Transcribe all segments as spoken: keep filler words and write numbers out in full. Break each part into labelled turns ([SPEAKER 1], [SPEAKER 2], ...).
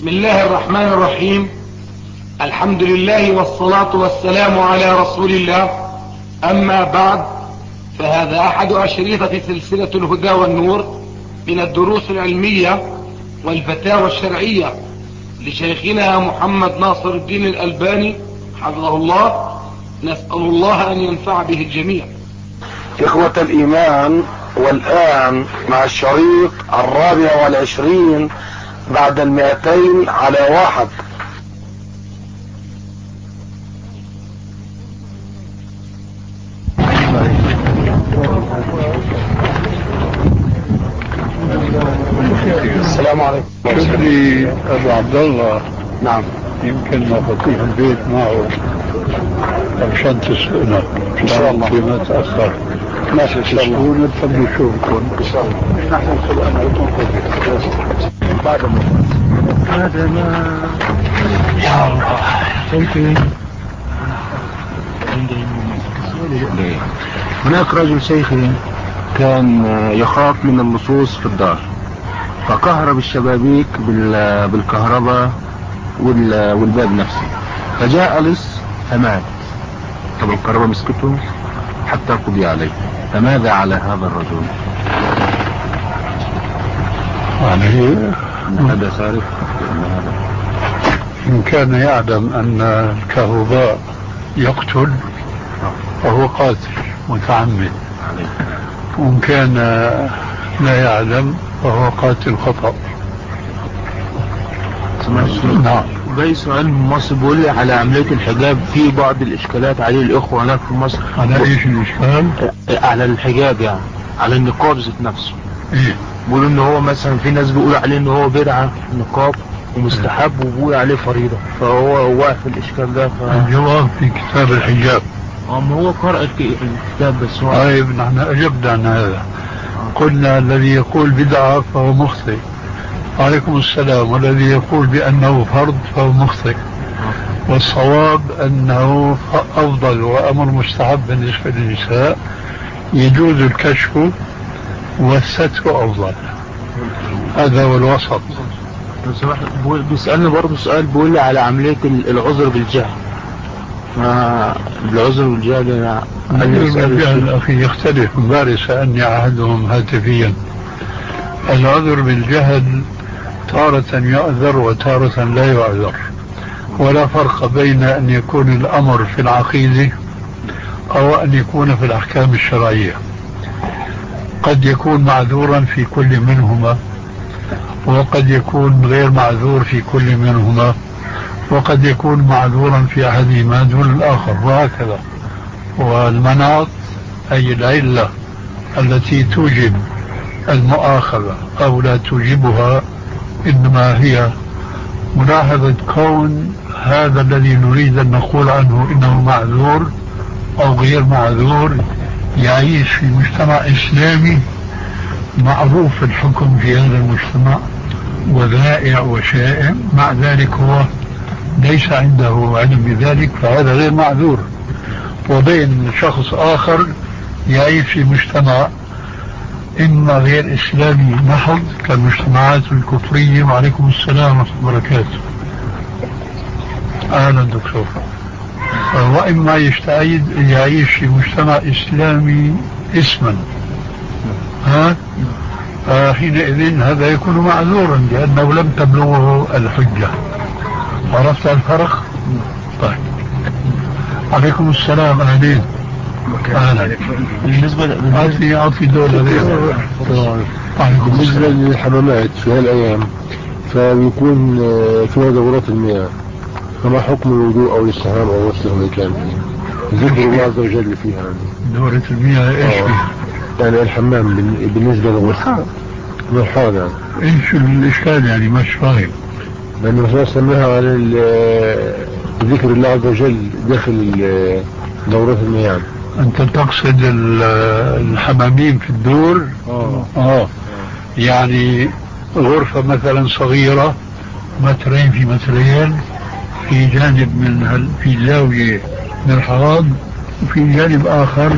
[SPEAKER 1] بسم الله الرحمن الرحيم. الحمد لله والصلاة والسلام على رسول الله. أما بعد، فهذا أحد أشريطة سلسلة الهدى والنور من الدروس العلمية والفتاوى الشرعية لشيخنا محمد ناصر الدين الألباني حفظه الله. نسأل الله أن ينفع به الجميع.
[SPEAKER 2] إخوة الإيمان، والآن مع الشريط الرابع والعشرين بعد المئتين على واحد. السلام عليكم.
[SPEAKER 3] شوفي أبو عبد الله.
[SPEAKER 2] نعم.
[SPEAKER 3] يمكن مفاتيح البيت معه عشان تسألنا
[SPEAKER 2] إن شاء الله
[SPEAKER 3] ما تأخر.
[SPEAKER 2] ماشي إن شاء الله.
[SPEAKER 3] تسألون تفضلوا شوفكم
[SPEAKER 2] إن شاء الله. نحن نسأل أنا لكم بعد ما
[SPEAKER 3] هذا ما يا الله شايفين.
[SPEAKER 4] هناك رجل شيخي كان يخاف من اللصوص في الدار، فكهرب الشبابيك بالكهرباء والباب نفسه، فجاء لص فمات. طب الكهرباء مسكته حتى قضي عليه، فماذا على هذا الرجل؟
[SPEAKER 3] يعني
[SPEAKER 4] هذا سارق.
[SPEAKER 3] إن كان يعلم أن الكهرباء يقتل فهو قاتل متعمد، وإن كان لا يعلم فهو قاتل خطأ.
[SPEAKER 4] نعم. باقي سؤال من مصر بيقول لي على عملية الحجاب، في بعض الإشكالات عليه الإخوة هناك في مصر.
[SPEAKER 3] على إيش الإشكال؟
[SPEAKER 4] على الحجاب، يعني على النقاب ذات نفسه.
[SPEAKER 3] إيه؟
[SPEAKER 4] بيقولوا إن هو مثلا في ناس بيقولوا عليه إن هو بدعة نقاب ومستحب، وبيقول عليه فريضة، فهو واقف الإشكال ده. ف...
[SPEAKER 3] الجواب في كتاب الحجاب.
[SPEAKER 4] أما هو قرأ الكتاب بس هو.
[SPEAKER 3] طيب نحن أجبنا عن هذا. قلنا الذي يقول بدعة فهو مخطئ، عليكم السلام، والذي يقول بأنه فرض فهو مخطئ، والصواب أنه أفضل وأمر مستحب بالنسبة للنساء، يجوز الكشف والستر أفضل. هذا هو الوسط.
[SPEAKER 4] بيسألني برضه سؤال، بيقول لي على عملية العذر بالجهل. العذر بالجهل يعني
[SPEAKER 3] العذر بالجهل أخي يختلف. امبارح سألني أحدهم هاتفيا. العذر بالجهل تارة يعذر وتارة لا يعذر، ولا فرق بين أن يكون الأمر في العقيدة أو أن يكون في الأحكام الشرعية. قد يكون معذورا في كل منهما، وقد يكون غير معذور في كل منهما، وقد يكون معذورا في أحدهما دون الآخر، وهكذا. والمناط أي العلة التي توجب المؤاخذة أو لا توجبها، إنما هي ملاحظة كون هذا الذي نريد أن نقول عنه إنه معذور أو غير معذور يعيش في مجتمع إسلامي معروف الحكم في هذا المجتمع وذائع وشائع، مع ذلك هو ليس عنده علم بذلك، فهذا غير معذور. وبين شخص آخر يعيش في مجتمع إما غير إسلامي محض كالمجتمعات الكفرية، وعليكم السلام ورحمة الله وبركاته. أهلا دكتور. وإما يستعيد يعيش في مجتمع إسلامي اسما، ها آه حينئذ هذا يكون معذورا لأنه لم تبلغه الحجة. عرفت الفرق؟ طيب. عليكم السلام. أهلين. بالنسبة أعطي أعطي دولة.
[SPEAKER 2] بالنسبة للحمامات في هالأيام فبيكون فيها دورات المياه، فما حكم الوضوء أو الاستحمام أو غسل المكان؟ ذكر الله عز وجل فيها.
[SPEAKER 3] دورة المياه إيش فيها؟
[SPEAKER 2] يعني الحمام بالنسبة للغسل مرحاض، يعني
[SPEAKER 3] إيش الإشكال يعني؟ مش فاهم.
[SPEAKER 2] لأن الرسول سماها على ذكر الله عز وجل داخل دورات المياه.
[SPEAKER 3] أنت تقصد الحمامين في الدور؟
[SPEAKER 2] آه.
[SPEAKER 3] آه يعني غرفة مثلا صغيرة مترين في مترين، في جانب من هل في زاوية من الحوض، وفي جانب آخر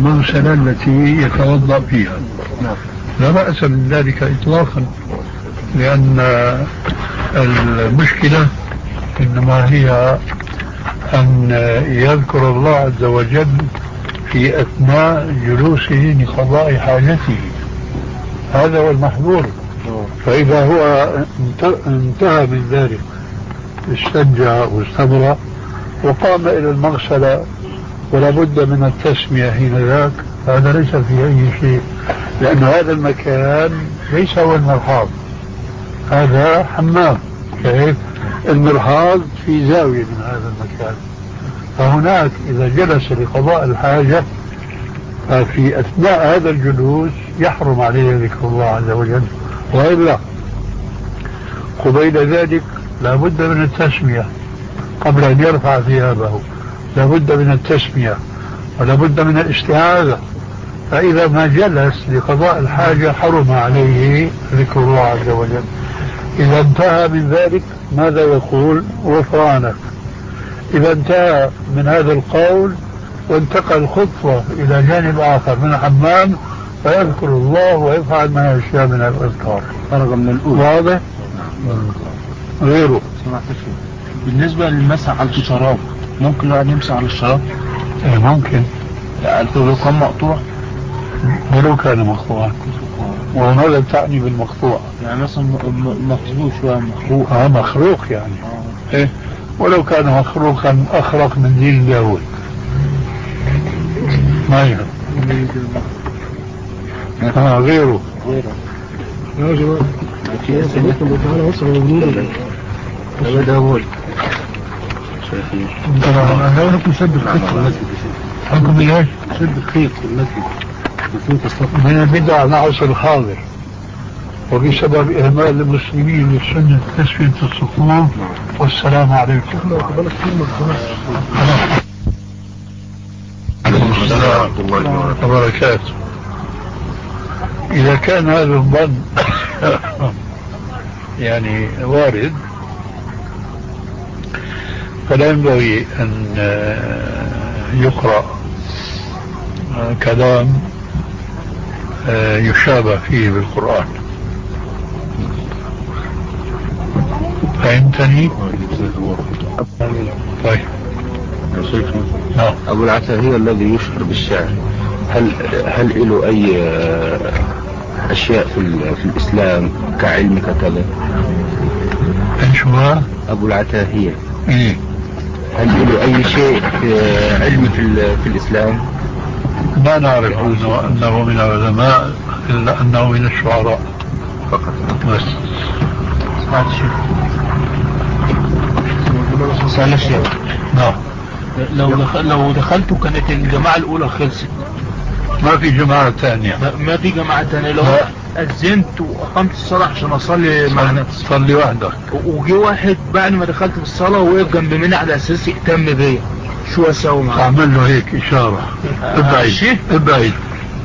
[SPEAKER 3] المغسلة التي يتوضأ فيها. لا بأس من ذلك إطلاقا. لأن المشكلة إنما هي أن يذكر الله عز وجل في أثناء جلوسه لقضاء حاجته، هذا هو المحظور. فإذا هو انتهى من ذلك استنجى واستبرأ وقام إلى المغسلة ولا بد من التسمية حين ذاك، هذا ليس في أي شيء، لأن هذا المكان ليس هو المرحاض، هذا حمام. كيف المرحاض في زاوية من هذا المكان، فهناك إذا جلس لقضاء الحاجة ففي أثناء هذا الجلوس يحرم عليه ذكر الله عز وجل، وإلا قبيل ذلك لا بد من التسمية قبل أن يرفع ثيابه، لا بد من التسمية ولا بد من الاستعاذة. فإذا ما جلس لقضاء الحاجة حرم عليه ذكر الله عز وجل. إذا انتهى من ذلك ماذا يقول؟ غفرانك. إذا انتهى من هذا القول وانتقل خطوة إلى جانب آخر من الحمام فيذكر الله ويفعل ما يشاء من الأذكار.
[SPEAKER 4] فرغ من الأول.
[SPEAKER 3] واضح؟ غيره.
[SPEAKER 4] بالنسبة للمسح على الشراب، ممكن الواحد يمسح على الشراب؟
[SPEAKER 3] إيه ممكن،
[SPEAKER 4] يعني لو كان مقطوع
[SPEAKER 3] ولو كان مقطوعا. وماذا تعني بالمقطوع؟
[SPEAKER 4] يعني مثلا مخروق شوية مخروق.
[SPEAKER 3] اه مخروق يعني. آه. إيه ولو كان مخروقا أخرق من دين داود ما يهم. آه غيره.
[SPEAKER 2] غيره. يا جماعة. في أسئلة تعالى وصل وجوده. هذا داود.
[SPEAKER 3] أنا لكم سد الخيط في المسجد. حكم إيش؟
[SPEAKER 2] سد الخيط في المسجد.
[SPEAKER 3] من البدع نعس الحاضر، وبسبب إهمال المسلمين لسنة تسوية الصفوف. والسلام عليكم. السلام ورحمة الله وبركاته. إذا كان هذا الظن يعني وارد فلا ينبغي أن يقرأ كلام يشابه فيه بالقرآن. فهمتني؟ طيب
[SPEAKER 4] يا شيخنا، أبو العتاهية الذي يشهر بالشعر هل هل له أي أشياء في في الإسلام كعلم ككذا؟
[SPEAKER 3] إيش هو؟
[SPEAKER 4] أبو العتاهية.
[SPEAKER 3] إيه؟
[SPEAKER 4] هل له أي شيء في علم في في الإسلام؟
[SPEAKER 3] ما نعرف أنه, أنه من العلماء إلا أنه من الشعراء فقط. بس
[SPEAKER 4] سمعت شيء. سأل الشيخ.
[SPEAKER 3] نعم.
[SPEAKER 4] لو دخل لو دخلت كانت الجماعة الأولى خلصت.
[SPEAKER 3] ما في جماعة ثانية.
[SPEAKER 4] ما في جماعة ثانية. لو أذنت وأقمت الصلاة عشان أصلي مع نفسي.
[SPEAKER 3] صلي وحدك.
[SPEAKER 4] وجي واحد بعد ما دخلت في الصلاة ووقف جنب مني على أساس يهتم بيا، شو أسوي معاه؟
[SPEAKER 3] أعمل له هيك إشارة. ابعد ابعد.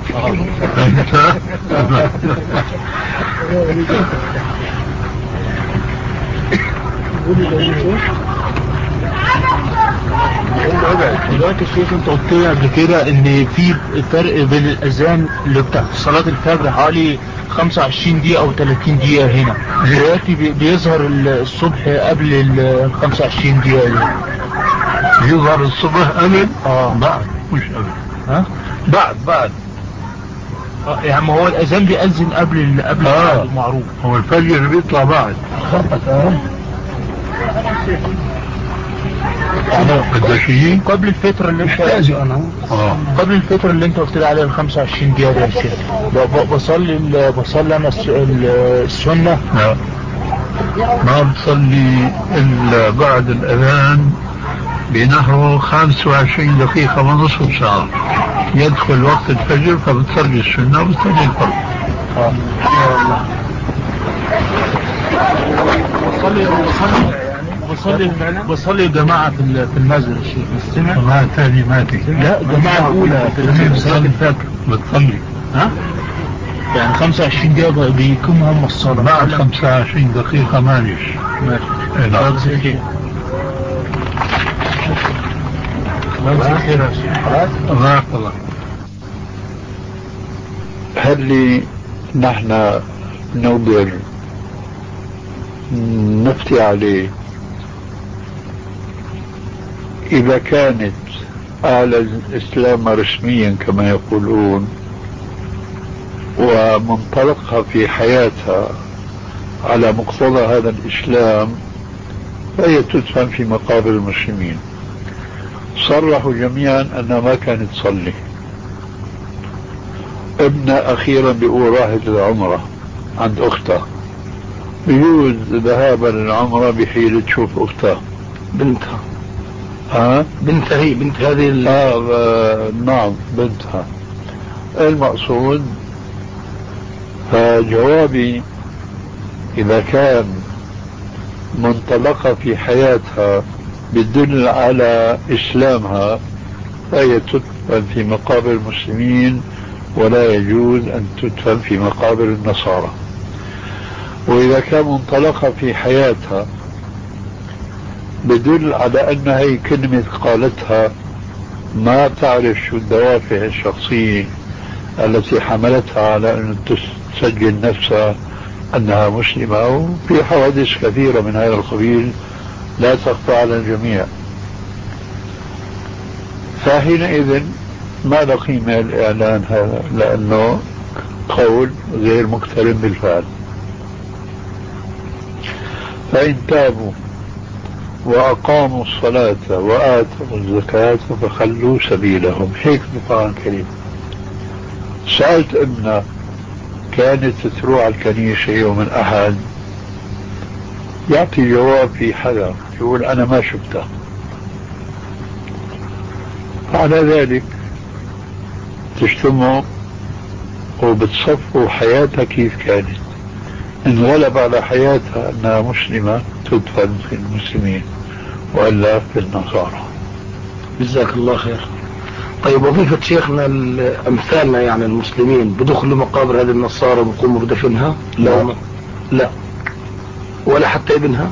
[SPEAKER 4] دلوقتي الشيخ انت قلت لي قبل كده ان في فرق بين الاذان اللي بتاع صلاة الفجر حوالي خمسة وعشرين دقيقة او ثلاثين دقيقة هنا، دلوقتي بيظهر الصبح قبل ال خمسة وعشرين دقيقة دي.
[SPEAKER 3] يظهر الصبح قبل؟
[SPEAKER 4] اه
[SPEAKER 3] بعد مش قبل.
[SPEAKER 4] ها؟
[SPEAKER 3] بعد بعد.
[SPEAKER 4] اه يعني ما هو الاذان بيأذن قبل ال قبل
[SPEAKER 3] آه.
[SPEAKER 4] المعروف.
[SPEAKER 3] هو الفجر بيطلع بعد.
[SPEAKER 4] يعني
[SPEAKER 3] شيء
[SPEAKER 4] قبل الفترة اللي انت
[SPEAKER 3] انا
[SPEAKER 4] اه قبل الفترة اللي انت قلت لي عليها ال خمسة وعشرين دقيقة دي يا شيخ، بصلي بصلي انا السنة.
[SPEAKER 3] لا ما بصلي الا بعد الاذان بنحو خمسة وعشرين دقيقة ونصف ساعة يدخل وقت الفجر، فبتصلي السنة وبتصلي الفرض.
[SPEAKER 4] اه بصلي بصلي بصلي بصلي جماعة في في المسجد الشيخ مستمع.
[SPEAKER 3] جماعة ثانية ما في.
[SPEAKER 4] لا جماعة الأولى في صلاة الفجر
[SPEAKER 3] بتصلي.
[SPEAKER 4] ها؟ يعني خمسة وعشرين دقيقة بيقوموا هم الصلاة.
[SPEAKER 3] بعد خمسة وعشرين دقيقة ماليش.
[SPEAKER 4] ماشي.
[SPEAKER 3] اي نعم. الله يحفظك. هل لي نحن نوبر نفتي عليه إذا كانت أعلى الإسلام رسميا كما يقولون ومنطلقها في حياتها على مقتضى هذا الإسلام فهي تدفن في مقابر المسلمين. صرحوا جميعا أنها ما كانت تصلي. ابنها أخيرا بيقول راحت العمرة عند أختها، بيجوز ذهابا للعمرة بحيلة تشوف أختها
[SPEAKER 1] بنتها.
[SPEAKER 3] ها؟
[SPEAKER 1] بنتها هي بنت هذه ال...
[SPEAKER 3] آه نعم بنتها. المقصود فجوابي إذا كان منطلقة في حياتها بدل على إسلامها فهي تدفن في مقابر المسلمين ولا يجوز أن تدفن في مقابر النصارى. وإذا كان منطلقة في حياتها بدل على أن هي كلمة قالتها ما تعرف شو الدوافع الشخصية التي حملتها على أن تسجل نفسها أنها مسلمة، وفي حوادث كثيرة من هذا القبيل لا تخفى على الجميع. فحينئذ ما له قيمة الإعلان هذا، لأنه قول غير مقترن بالفعل. فإن تابوا وأقاموا الصلاة وآتوا الزكاة فخلوا سبيلهم. هيك القرآن الكريم. سألت ابنها كانت تروح على الكنيسة يوم الأحد، يعطي جواب في حدا يقول أنا ما شفتها. على ذلك تجتمعوا وبتصفوا حياتها كيف كانت. إن غلب على حياتها أنها مسلمة تدفن في المسلمين وإلا في النصارى.
[SPEAKER 1] جزاك الله خير. طيب وظيفة شيخنا أمثالنا يعني المسلمين بدخلوا مقابر هذه النصارى وبقوموا بدفنها؟
[SPEAKER 3] لا
[SPEAKER 1] لا لا ولا حتى ابنها؟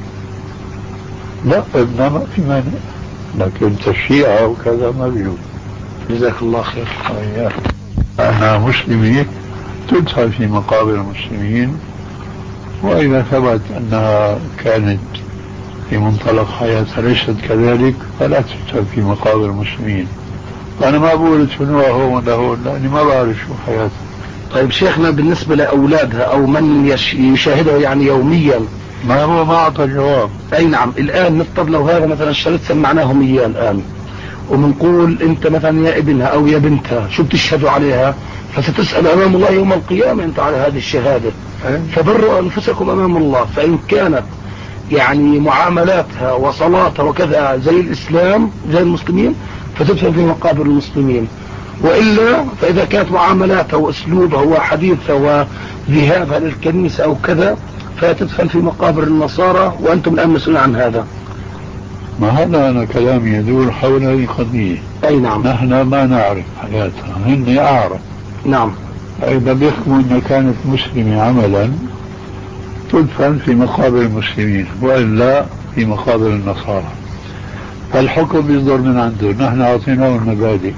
[SPEAKER 3] لا ابنها ما في مانع، لكن تشييعها وكذا ما بيجوز.
[SPEAKER 1] جزاك الله خير.
[SPEAKER 3] أنها مسلمة تدفن في مقابر المسلمين، وإذا ثبت أنها كانت في منطلق حياتها ليست كذلك فلا تدفن في مقابر المسلمين. أنا ما بقول ادفنوها هون ولا هون لأني ما بعرف شو حياتها.
[SPEAKER 1] طيب شيخنا بالنسبة لأولادها أو من يشاهدها يعني يوميا،
[SPEAKER 3] ما هو ما أعطى جواب.
[SPEAKER 1] أي نعم. الآن نفترض لو هذا مثلا الشريط سمعناهم إياه الآن ومنقول أنت مثلا يا ابنها أو يا بنتها شو بتشهدوا عليها، فستسأل أمام الله يوم القيامة أنت على هذه الشهادة، فبروا أنفسكم أمام الله. فإن كانت يعني معاملاتها وصلاتها وكذا زي الإسلام زي المسلمين فتدفن في مقابر المسلمين، وإلا فإذا كانت معاملاتها وأسلوبها وحديثها وذهابها للكنيسة أو كذا فتدفن في مقابر النصارى، وأنتم الآن مسؤولون عن هذا.
[SPEAKER 3] ما هذا أنا كلامي يدور حول هذه القضية.
[SPEAKER 1] أي نعم.
[SPEAKER 3] نحن ما نعرف حياتها، هن أعرف.
[SPEAKER 1] نعم.
[SPEAKER 3] إذا بيحكموا أنها كانت مسلمة عملا تدفن في مقابر المسلمين وإلا في مقابر النصارى، فالحكم يصدر من عنده. نحن أعطيناه المبادئ.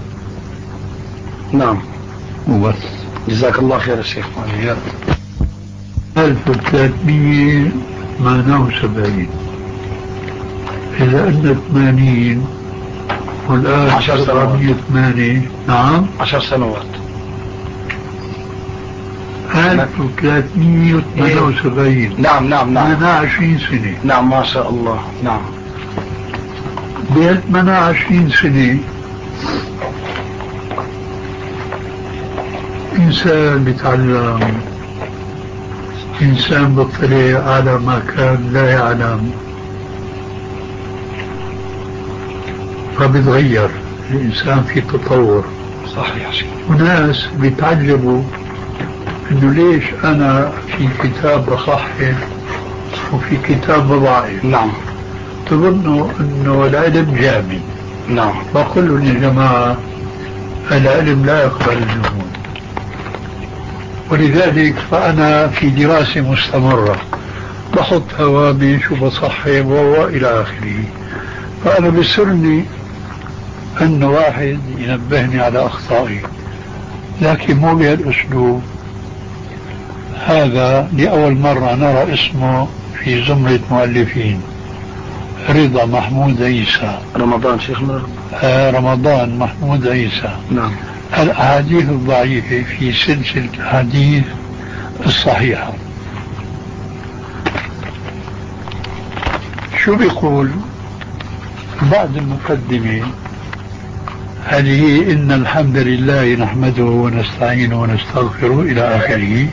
[SPEAKER 1] نعم
[SPEAKER 3] وبس.
[SPEAKER 1] جزاك الله خير يا شيخ.
[SPEAKER 3] ألف وثلاثمية ثمانية وسبعين إذا أن ثمانين والآن
[SPEAKER 1] عشر سنوات.
[SPEAKER 3] ثمانية. نعم
[SPEAKER 1] عشر سنوات.
[SPEAKER 3] ألف وثلاثمية وثمانية وسبعين.
[SPEAKER 1] نعم نعم نعم.
[SPEAKER 3] ثمانية وعشرين سنة.
[SPEAKER 1] نعم ما شاء الله. نعم.
[SPEAKER 3] بين ثمانية وعشرين سنة إنسان بيتعلم، إنسان بيطلع على ما كان لا يعلم، فبيتغير الإنسان في تطور.
[SPEAKER 1] صحيح شيخ.
[SPEAKER 3] وناس بيتعجبوا إنه ليش أنا في كتاب بصحح وفي كتاب بضعف.
[SPEAKER 1] نعم.
[SPEAKER 3] تظنوا إنه العلم جامد.
[SPEAKER 1] نعم.
[SPEAKER 3] بقول لهم يا جماعة العلم لا يقبل الجمود، ولذلك فأنا في دراسة مستمرة بحط هوامش وبصحب وإلى آخره. فأنا بسرني أن واحد ينبهني على أخطائي، لكن مو بهالأسلوب. هذا لأول مرة نرى اسمه في زمرة مؤلفين، رضا محمود عيسى.
[SPEAKER 4] رمضان شيخنا.
[SPEAKER 3] آه رمضان محمود عيسى.
[SPEAKER 4] نعم.
[SPEAKER 3] الأحاديث الضعيفة في سلسلة الأحاديث الصحيحة. شو بيقول بعد المقدمة هذه؟ إن الحمد لله نحمده ونستعينه ونستغفره إلى آخره.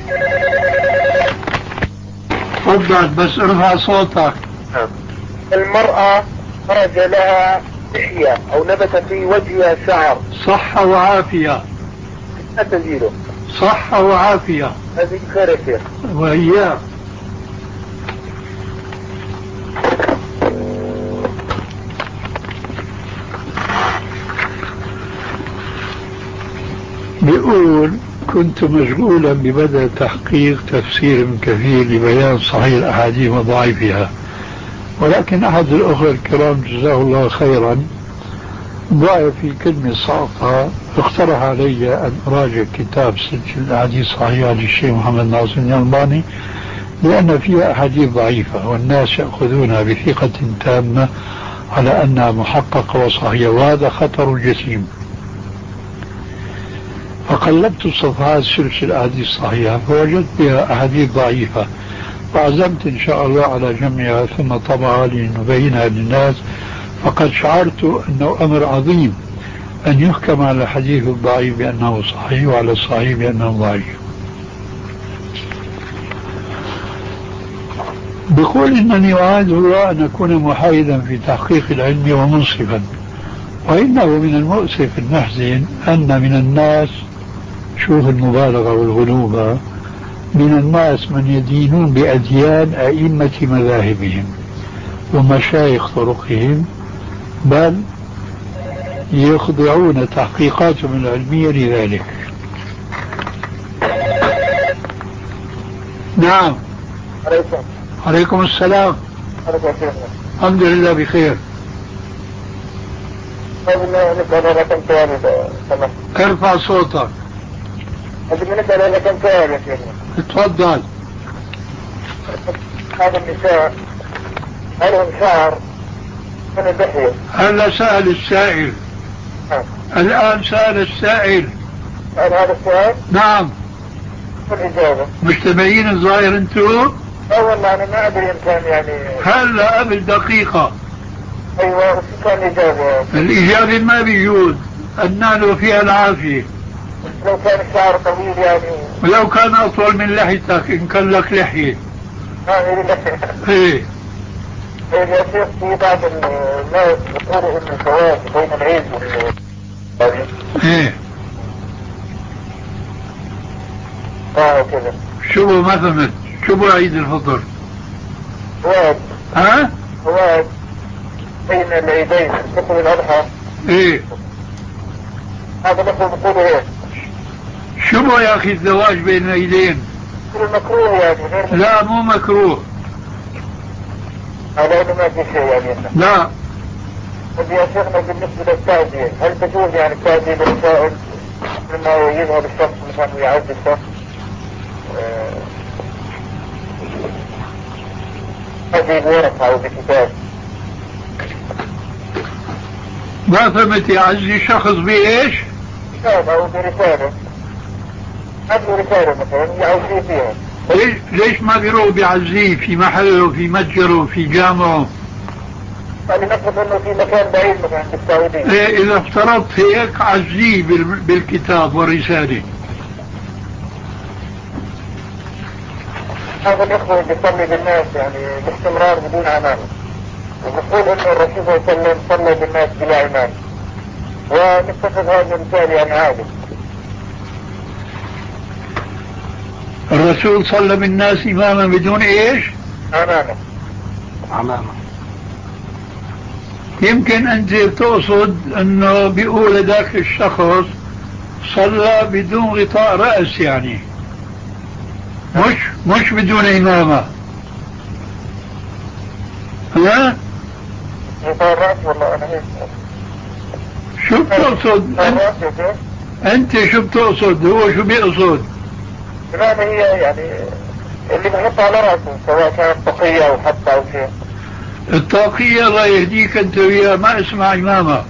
[SPEAKER 3] تفضل بس ارفع صوتك.
[SPEAKER 5] المرأة خرج لها لحية أو نبت في وجهها شعر.
[SPEAKER 3] صحة وعافية.
[SPEAKER 5] لا تزيله.
[SPEAKER 3] صحة وعافية.
[SPEAKER 5] هذه خير يا شيخ.
[SPEAKER 3] وإياك. بيقول كنت مشغولا ببدء تحقيق تفسير ابن كثير لبيان صحيح الأحاديث وضعيفها، ولكن أحد الأخوة الكرام جزاه الله خيرا ضاع في كلمة سقطها، اقترح علي أن أراجع كتاب سلسلة الأحاديث الصحيحة للشيخ محمد ناصر الألباني، لأن فيها أحاديث ضعيفة والناس يأخذونها بثقة تامة على أنها محققة وصحيحة، وهذا خطر جسيم. فقلبت صفحات سلسلة الأحاديث الصحيحة فوجدت بها أحاديث ضعيفة، وعزمت إن شاء الله على جمعها ثم طبعها لنبينها للناس. فقد شعرت أنه أمر عظيم أن يحكم على الحديث الضعيف بأنه صحيح وعلى الصحيح بأنه ضعيف. بقول إنني أعاهد الله أن أكون محايدا في تحقيق العلم ومنصفا، وإنه من المؤسف المحزن أن من الناس، شوف المبالغة والغلوبة، من الناس من يدينون بأديان أئمة مذاهبهم ومشايخ طرقهم، بل يخضعون تحقيقاتهم العلمية لذلك. نعم.
[SPEAKER 5] عليكم.
[SPEAKER 3] عليكم السلام.
[SPEAKER 5] عليكم السلام.
[SPEAKER 3] الحمد لله بخير. ارفع صوتك.
[SPEAKER 5] نسأل لك كم سؤال يا شيخ.
[SPEAKER 3] اتفضل.
[SPEAKER 5] هذا النساء هل هم شعر من اللحية؟
[SPEAKER 3] هلا سأل السائل.
[SPEAKER 5] نعم.
[SPEAKER 3] الآن سأل السائل.
[SPEAKER 5] سأل هذا السؤال؟
[SPEAKER 3] نعم.
[SPEAKER 5] والإجابة؟
[SPEAKER 3] مجتمعين الظاهر انتو؟
[SPEAKER 5] لا والله أنا ما أدري إن كان يعني.
[SPEAKER 3] هلا قبل دقيقة.
[SPEAKER 5] أيوة وش كان الإجابة؟
[SPEAKER 3] الإجابة ما بيجوز، النعل فيها العافية.
[SPEAKER 5] لو كان الشعر طويل يعني.
[SPEAKER 3] ولو كان أطول من لحيتك إن كان لك لحية.
[SPEAKER 5] ما هي لحية.
[SPEAKER 3] إيه.
[SPEAKER 5] إيه يا شيخ في بعض الناس يقولوا إن الزواج بين العيد وال.
[SPEAKER 3] إيه.
[SPEAKER 5] آه كذا.
[SPEAKER 3] شو بو ما فهمت؟ شو بو عيد الفطر؟
[SPEAKER 5] زواج.
[SPEAKER 3] ها؟
[SPEAKER 5] زواج بين العيدين الفطر الأضحى.
[SPEAKER 3] إيه.
[SPEAKER 5] هذا نحن نقوله إيه؟
[SPEAKER 3] شو بو يا أخي الزواج بين العيدين؟
[SPEAKER 5] المكروه يعني غير.
[SPEAKER 3] لا مو مكروه.
[SPEAKER 5] هذا إنه ما في شيء يعني.
[SPEAKER 3] لا.
[SPEAKER 5] طب يا شيخنا بالنسبة للتعزية، هل تجوز يعني التعزية للسائل لما يذهب الشخص مثلا ويعود الشخص؟ هذه بورقة أو بكتاب.
[SPEAKER 3] ما فهمت يا عزيزي، شخص بإيش؟
[SPEAKER 5] كتاب أو برسالة. عنده رسالة مثلا يعود فيها.
[SPEAKER 3] ليش, ليش ما بيروح بيعزيه في محله في متجره في جامعه؟
[SPEAKER 5] يعني نفرض انه في مكان بعيد مثلا بالسعودية.
[SPEAKER 3] إيه اذا افترضت هيك عزيه بالكتاب والرسالة.
[SPEAKER 5] هذا الإخوة اللي يصلي بالناس يعني باستمرار بدون عمامة، وبقول انه الرسول صلى الله عليه وسلم صلى بالناس بلا عمامة، ونتخذ هذا المثال يعني عادي.
[SPEAKER 3] الرسول صلى بالناس إماما بدون إيش؟
[SPEAKER 5] عمامة.
[SPEAKER 4] عمامة.
[SPEAKER 3] يمكن أنت تقصد أنه بيقول ذاك الشخص صلى بدون غطاء رأس، يعني مش مش بدون إمامة. ها؟
[SPEAKER 5] غطاء الرأس والله أنا هيك.
[SPEAKER 3] شو بتقصد؟ أنت, أنت شو بتقصد؟ هو شو بيقصد؟
[SPEAKER 5] بمعنى هي يعني اللي بحط على رأسه سواء كانت طاقية أو حتى أو شيء.
[SPEAKER 3] الطاقية الله يهديك أنت وياه ما اسمها عمامة.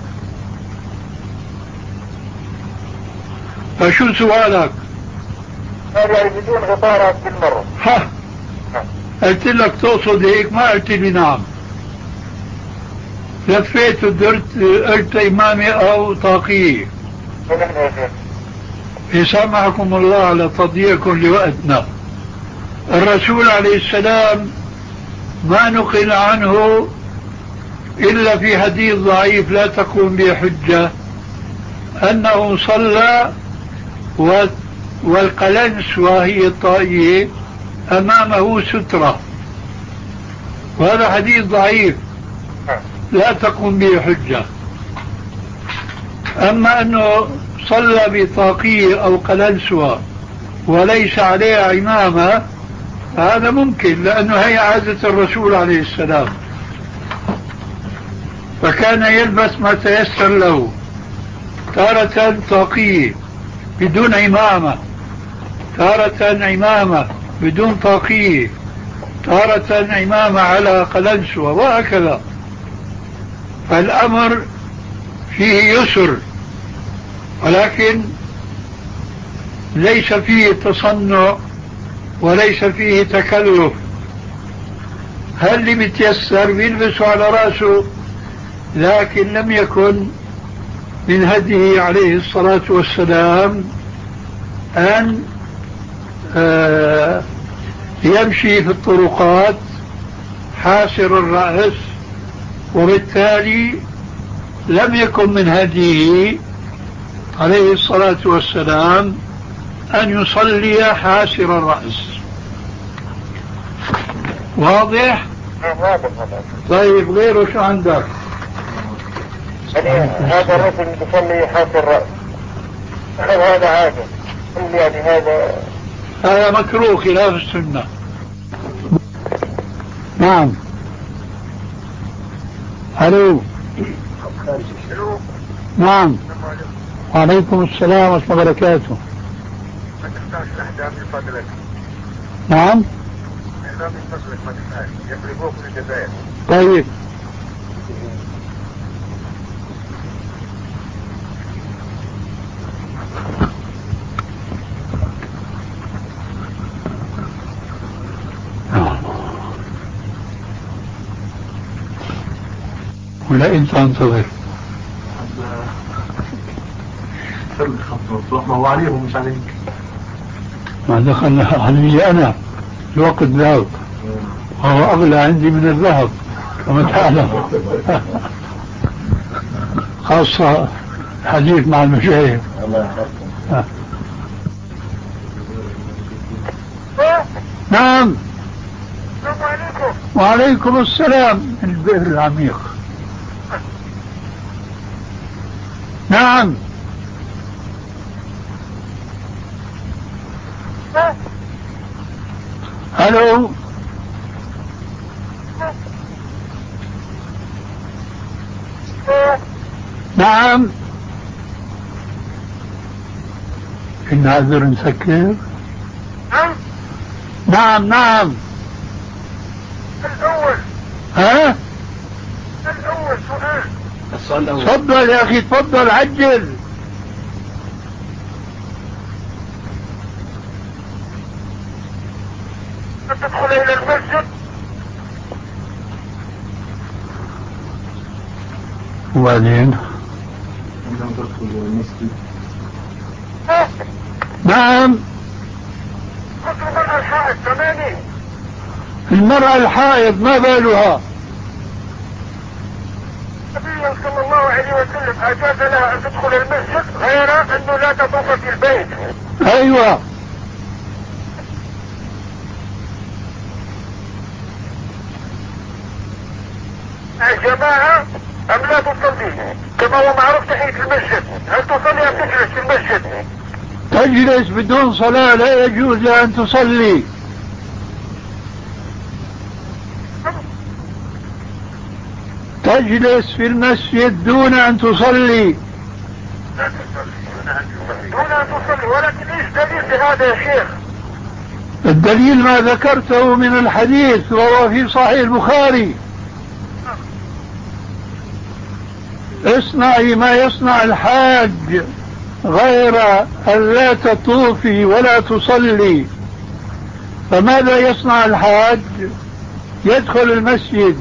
[SPEAKER 3] فشو سؤالك؟
[SPEAKER 5] قال يعني بدون غطاء بالمرة.
[SPEAKER 3] ها قلت لك تقصد هيك ما قلت لي نعم. لفيت ودرت قلت إمامة أو طاقية.
[SPEAKER 5] ونحن يا شيخ
[SPEAKER 3] يسامحكم الله على تضييعكم لوقتنا. الرسول عليه السلام ما نقل عنه إلا في حديث ضعيف لا تقوم به حجة أنه صلى والقلنس وهي الطائية أمامه سترة، وهذا حديث ضعيف لا تقوم به حجة. أما أنه صلى بطاقية أو قلنسوة وليس عليها عمامة هذا ممكن، لأنه هي عادة الرسول عليه السلام، فكان يلبس ما تيسر له، تارة طاقية بدون عمامة، تارة عمامة بدون طاقية، تارة عمامة على قلنسوة، وهكذا. فالأمر فيه يسر، ولكن ليس فيه تصنع وليس فيه تكلف. هل اللي بيتيسر بيلبسه على رأسه، لكن لم يكن من هديه عليه الصلاة والسلام أن آه يمشي في الطرقات حاسر الرأس، وبالتالي لم يكن من هديه عليه الصلاة والسلام أن يصلي حاسر الرأس. واضح؟ طيب غيره شو عندك؟
[SPEAKER 5] يعني هذا الرجل بيصلي حاسر الرأس، هل هذا عادة؟ يعني هذا
[SPEAKER 3] هذا مكروه خلاف السنة. نعم. الو. نعم. وعليكم السلام ورحمة الله وبركاته. نعم. طيب. ولا انت انتظر
[SPEAKER 2] ما هو عليهم مش عليك.
[SPEAKER 3] ما دخل علي انا الوقت ذهب وهو اغلى عندي من الذهب كما تعلم. خاصة حديث مع المشايخ. نعم.
[SPEAKER 5] السلام عليكم.
[SPEAKER 3] وعليكم السلام. البئر العميق. نعم. الو. نعم. الناظر نسكر. نعم نعم.
[SPEAKER 5] الأول.
[SPEAKER 3] ها؟
[SPEAKER 5] الأول سؤال.
[SPEAKER 2] السؤال الأول.
[SPEAKER 3] تفضل يا أخي تفضل عجل.
[SPEAKER 5] تدخل إلى المسجد.
[SPEAKER 3] وبعدين؟
[SPEAKER 2] عندما تدخل إلى المسجد.
[SPEAKER 3] نعم.
[SPEAKER 5] كنت المرأة الحائض تمامي.
[SPEAKER 3] المرأة الحائض ما بالها؟
[SPEAKER 5] النبي صلى الله عليه وسلم أجاز لها أن تدخل المسجد غير أنه لا تطوف في البيت.
[SPEAKER 3] أيوة.
[SPEAKER 5] الجماعة أم لا تصلي؟ كما هو معروف تحية المسجد، هل تصلي أم تجلس في المسجد؟
[SPEAKER 3] تجلس بدون صلاة، لا يجوز لها أن تصلي. تجلس في المسجد دون أن تصلي.
[SPEAKER 5] دون أن تصلي، ولكن إيش دليل لهذا يا شيخ؟
[SPEAKER 3] الدليل ما ذكرته من الحديث وهو في صحيح البخاري: اصنعي ما يصنع الحاج غير أن لا تطوفي ولا تصلي. فماذا يصنع الحاج؟ يدخل المسجد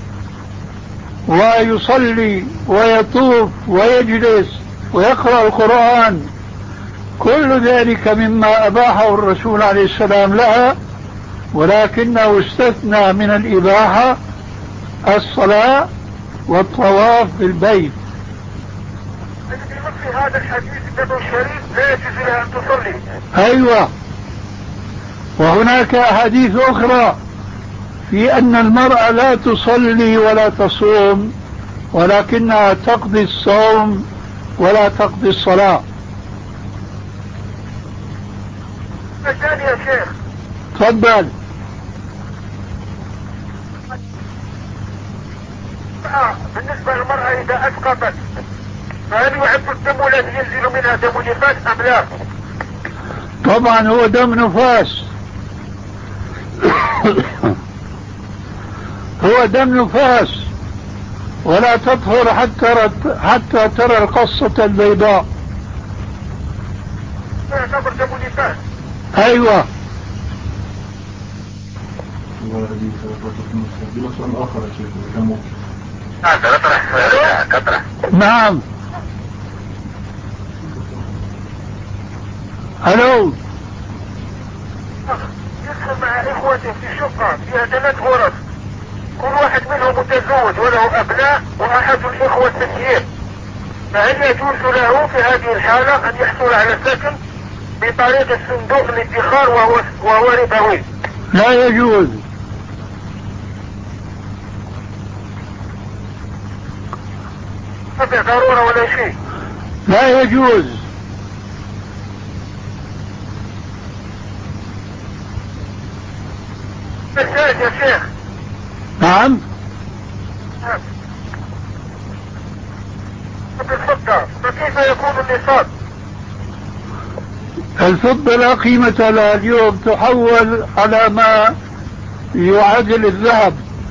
[SPEAKER 3] ويصلي ويطوف ويجلس ويقرأ القرآن، كل ذلك مما أباحه الرسول عليه السلام لها، ولكنه استثنى من الإباحة الصلاة والطواف بالبيت.
[SPEAKER 5] في هذا الحديث النبوي الشريف لا يجوز لها أن تصلي.
[SPEAKER 3] أيوة، وهناك أحاديث أخرى في أن المرأة لا تصلي ولا تصوم، ولكنها تقضي الصوم ولا تقضي الصلاة.
[SPEAKER 5] الثاني يا شيخ،
[SPEAKER 3] تفضل.
[SPEAKER 5] بالنسبة للمرأة إذا أسقطت فهل يعد الدم الذي ينزل منها دم نفاس أم لا؟
[SPEAKER 3] طبعا هو دم نفاس هو دم نفاس، ولا تطهر حتى حتى ترى القصة البيضاء.
[SPEAKER 5] يعتبر دم نفاس.
[SPEAKER 3] أيوة. نعم. الو.
[SPEAKER 5] يدخل مع اخوته في شقة فيها ثلاث غرف، كل واحد منهم متزوج وله ابناء واحد الاخوة تسيير، فهل يجوز له في هذه الحالة ان يحصل على سكن بطريقة الصندوق الادخار وهو, وهو ربوي؟
[SPEAKER 3] لا يجوز.
[SPEAKER 5] ما في ضرورة ولا شيء.
[SPEAKER 3] لا يجوز.
[SPEAKER 5] مساج يا شيخ.
[SPEAKER 3] نعم.
[SPEAKER 5] بالفضة فكيف يكون النصاب؟
[SPEAKER 3] الفضة لا قيمة لها اليوم، تحول على ما يعادل الذهب.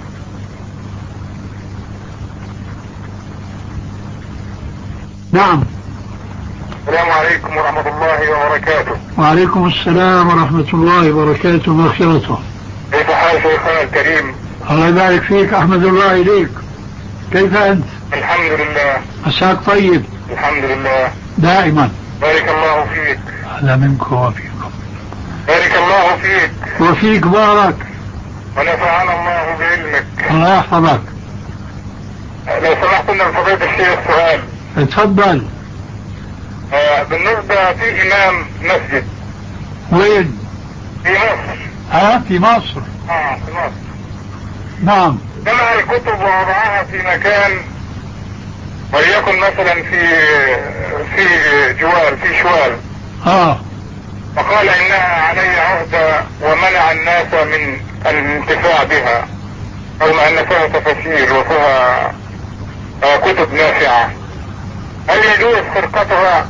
[SPEAKER 3] نعم.
[SPEAKER 5] السلام عليكم ورحمة الله وبركاته.
[SPEAKER 3] وعليكم السلام ورحمة الله وبركاته ومغفرته.
[SPEAKER 5] كيف حال شيخنا الكريم؟
[SPEAKER 3] الله يبارك فيك، أحمد الله إليك. كيف أنت؟
[SPEAKER 5] الحمد لله.
[SPEAKER 3] عساك طيب؟
[SPEAKER 5] الحمد لله
[SPEAKER 3] دائما.
[SPEAKER 5] بارك الله فيك.
[SPEAKER 3] هذا منكم وفيكم.
[SPEAKER 5] بارك الله فيك.
[SPEAKER 3] وفيك بارك.
[SPEAKER 5] ونفعنا الله بعلمك.
[SPEAKER 3] الله يحفظك.
[SPEAKER 5] لو سمحت لنا بفضيلة الشيخ سؤال.
[SPEAKER 3] اتفضل.
[SPEAKER 5] آه بالنسبة في إمام مسجد.
[SPEAKER 3] وين؟
[SPEAKER 5] في مصر.
[SPEAKER 3] ها في مصر.
[SPEAKER 5] اه في مصر.
[SPEAKER 3] نعم.
[SPEAKER 5] جمع الكتب ووضعها في مكان، وليكن مثلا في في جوال في شوال.
[SPEAKER 3] اه.
[SPEAKER 5] فقال انها علي عهدة ومنع الناس من الانتفاع بها، رغم ان فيها تفاسير وفيها آه كتب نافعة. هل يجوز سرقتها؟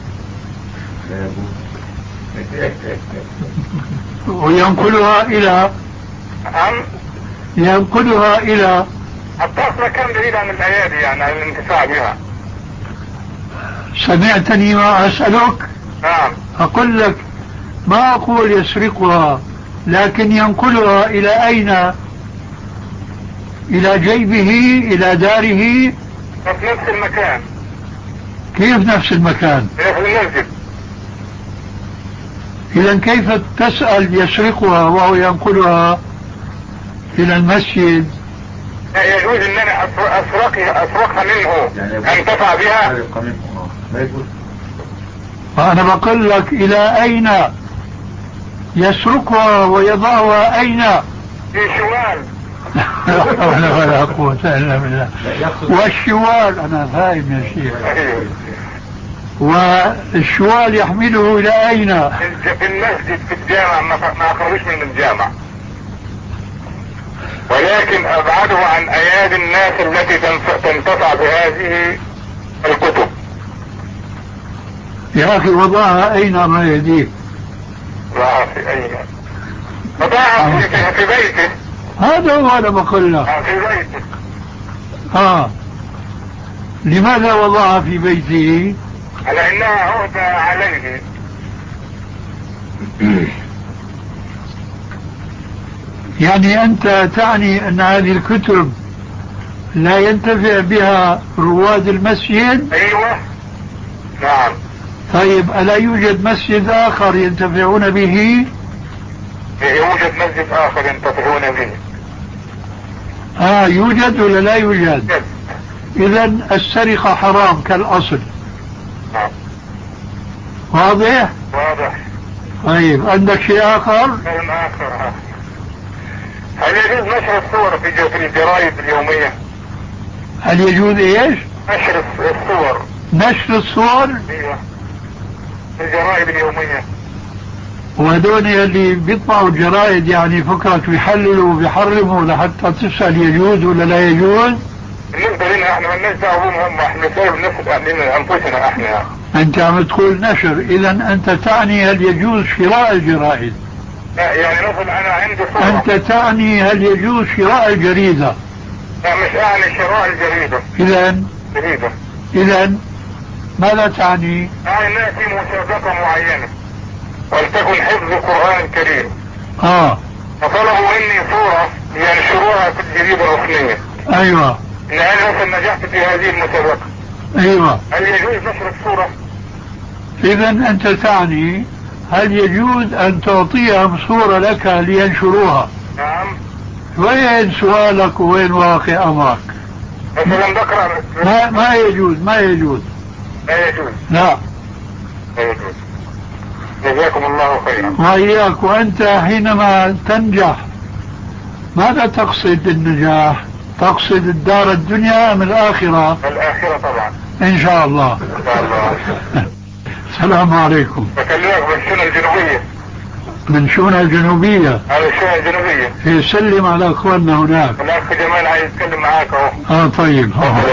[SPEAKER 3] وينقلها الى
[SPEAKER 5] أم
[SPEAKER 3] ينقلها الى
[SPEAKER 5] حطها في مكان بعيد عن الايادي، يعني عن الانتفاع بها.
[SPEAKER 3] سمعتني ما اسألك؟
[SPEAKER 5] نعم.
[SPEAKER 3] اقول لك ما اقول يسرقها، لكن ينقلها الى اين؟ الى جيبه، الى داره.
[SPEAKER 5] في نفس المكان.
[SPEAKER 3] كيف نفس المكان؟
[SPEAKER 5] في المسجد.
[SPEAKER 3] اذا كيف تسأل يسرقها وهو ينقلها الى المسجد؟
[SPEAKER 5] لا يجوز ان انا اسرقها اسرقها منه انتفع بها.
[SPEAKER 3] انا بقول لك الى اين يسرقها ويضعها؟ اين؟
[SPEAKER 5] في شوال.
[SPEAKER 3] لا حول ولا قوة الا بالله. والشوال انا فاهم يا شيخ. والشوال يحمله الى اين؟
[SPEAKER 5] في المسجد في الجامع، ما اخرجوش من الجامع، ولكن ابعده عن ايادي الناس التي تنتفع بهذه الكتب.
[SPEAKER 3] يا اخي وضعها اين ما يديك؟
[SPEAKER 5] لا في اين. نعم في بيته.
[SPEAKER 3] هذا هو أنا بقول لك.
[SPEAKER 5] في بيته.
[SPEAKER 3] آه لماذا وضعها في بيته؟
[SPEAKER 5] على انها عهدة عليه.
[SPEAKER 3] يعني أنت تعني أن هذه الكتب لا ينتفع بها رواد المسجد؟
[SPEAKER 5] ايوه نعم.
[SPEAKER 3] طيب ألا يوجد مسجد آخر ينتفعون به؟
[SPEAKER 5] يوجد مسجد اخر ينتفعون به.
[SPEAKER 3] آه يوجد ولا لا يوجد؟ إذن السرقة حرام كالأصل.
[SPEAKER 5] نعم.
[SPEAKER 3] واضح؟
[SPEAKER 5] واضح.
[SPEAKER 3] طيب عندك شيء آخر؟
[SPEAKER 5] شيء آخر. هل يجوز نشر الصور في الجرائد اليومية؟
[SPEAKER 3] هل يجوز ايش؟
[SPEAKER 5] نشر الصور.
[SPEAKER 3] نشر الصور؟
[SPEAKER 5] ايوه في الجرائد اليومية.
[SPEAKER 3] وهذول اللي بيطبعوا الجرائد يعني فكرك بيحللوا وبيحرموا لحتى تسأل يجوز ولا لا يجوز؟
[SPEAKER 5] بالنسبة لنا احنا مالناش دعوة بهم هم، احنا نساوي بنفس انفسنا احنا.
[SPEAKER 3] انت عم تقول نشر، اذا انت تعني هل يجوز شراء الجرائد؟
[SPEAKER 5] لا يعني مثلا انا عندي صورة.
[SPEAKER 3] انت تعني هل يجوز شراء الجريدة؟
[SPEAKER 5] لا مش اعني شراء الجريدة.
[SPEAKER 3] اذا
[SPEAKER 5] جريدة.
[SPEAKER 3] اذا ماذا تعني؟
[SPEAKER 5] اعني نأتي مسابقة معينة ولتكن حفظ القرآن الكريم.
[SPEAKER 3] اه
[SPEAKER 5] فطلبوا مني صورة ينشروها في الجريدة الرسمية.
[SPEAKER 3] ايوه.
[SPEAKER 5] ان انا مثلا نجحت في هذه المسابقة.
[SPEAKER 3] ايوه.
[SPEAKER 5] هل يجوز نشر الصورة؟
[SPEAKER 3] اذا انت تعني هل يجوز ان تعطيهم صورة لك لينشروها؟
[SPEAKER 5] نعم.
[SPEAKER 3] وين سؤالك وين واقع امرك؟
[SPEAKER 5] مثلا بقرأ.
[SPEAKER 3] ما, ما يجوز ما يجوز
[SPEAKER 5] لا يجوز.
[SPEAKER 3] لا
[SPEAKER 5] لا يجوز. جزاكم الله خيرا.
[SPEAKER 3] وإياك. وأنت حينما تنجح ماذا تقصد بالنجاح؟ تقصد الدار الدنيا أم الآخرة؟
[SPEAKER 5] الآخرة طبعا
[SPEAKER 3] إن شاء الله.
[SPEAKER 5] إن شاء الله.
[SPEAKER 3] السلام عليكم.
[SPEAKER 5] بكلمك من الشونة الجنوبية.
[SPEAKER 3] من شونة الجنوبية.
[SPEAKER 5] هذا الشونة الجنوبية.
[SPEAKER 3] يسلم على أخواننا هناك.
[SPEAKER 5] الأخ جمال عايز يتكلم معاك أهو.
[SPEAKER 3] آه طيب. آه.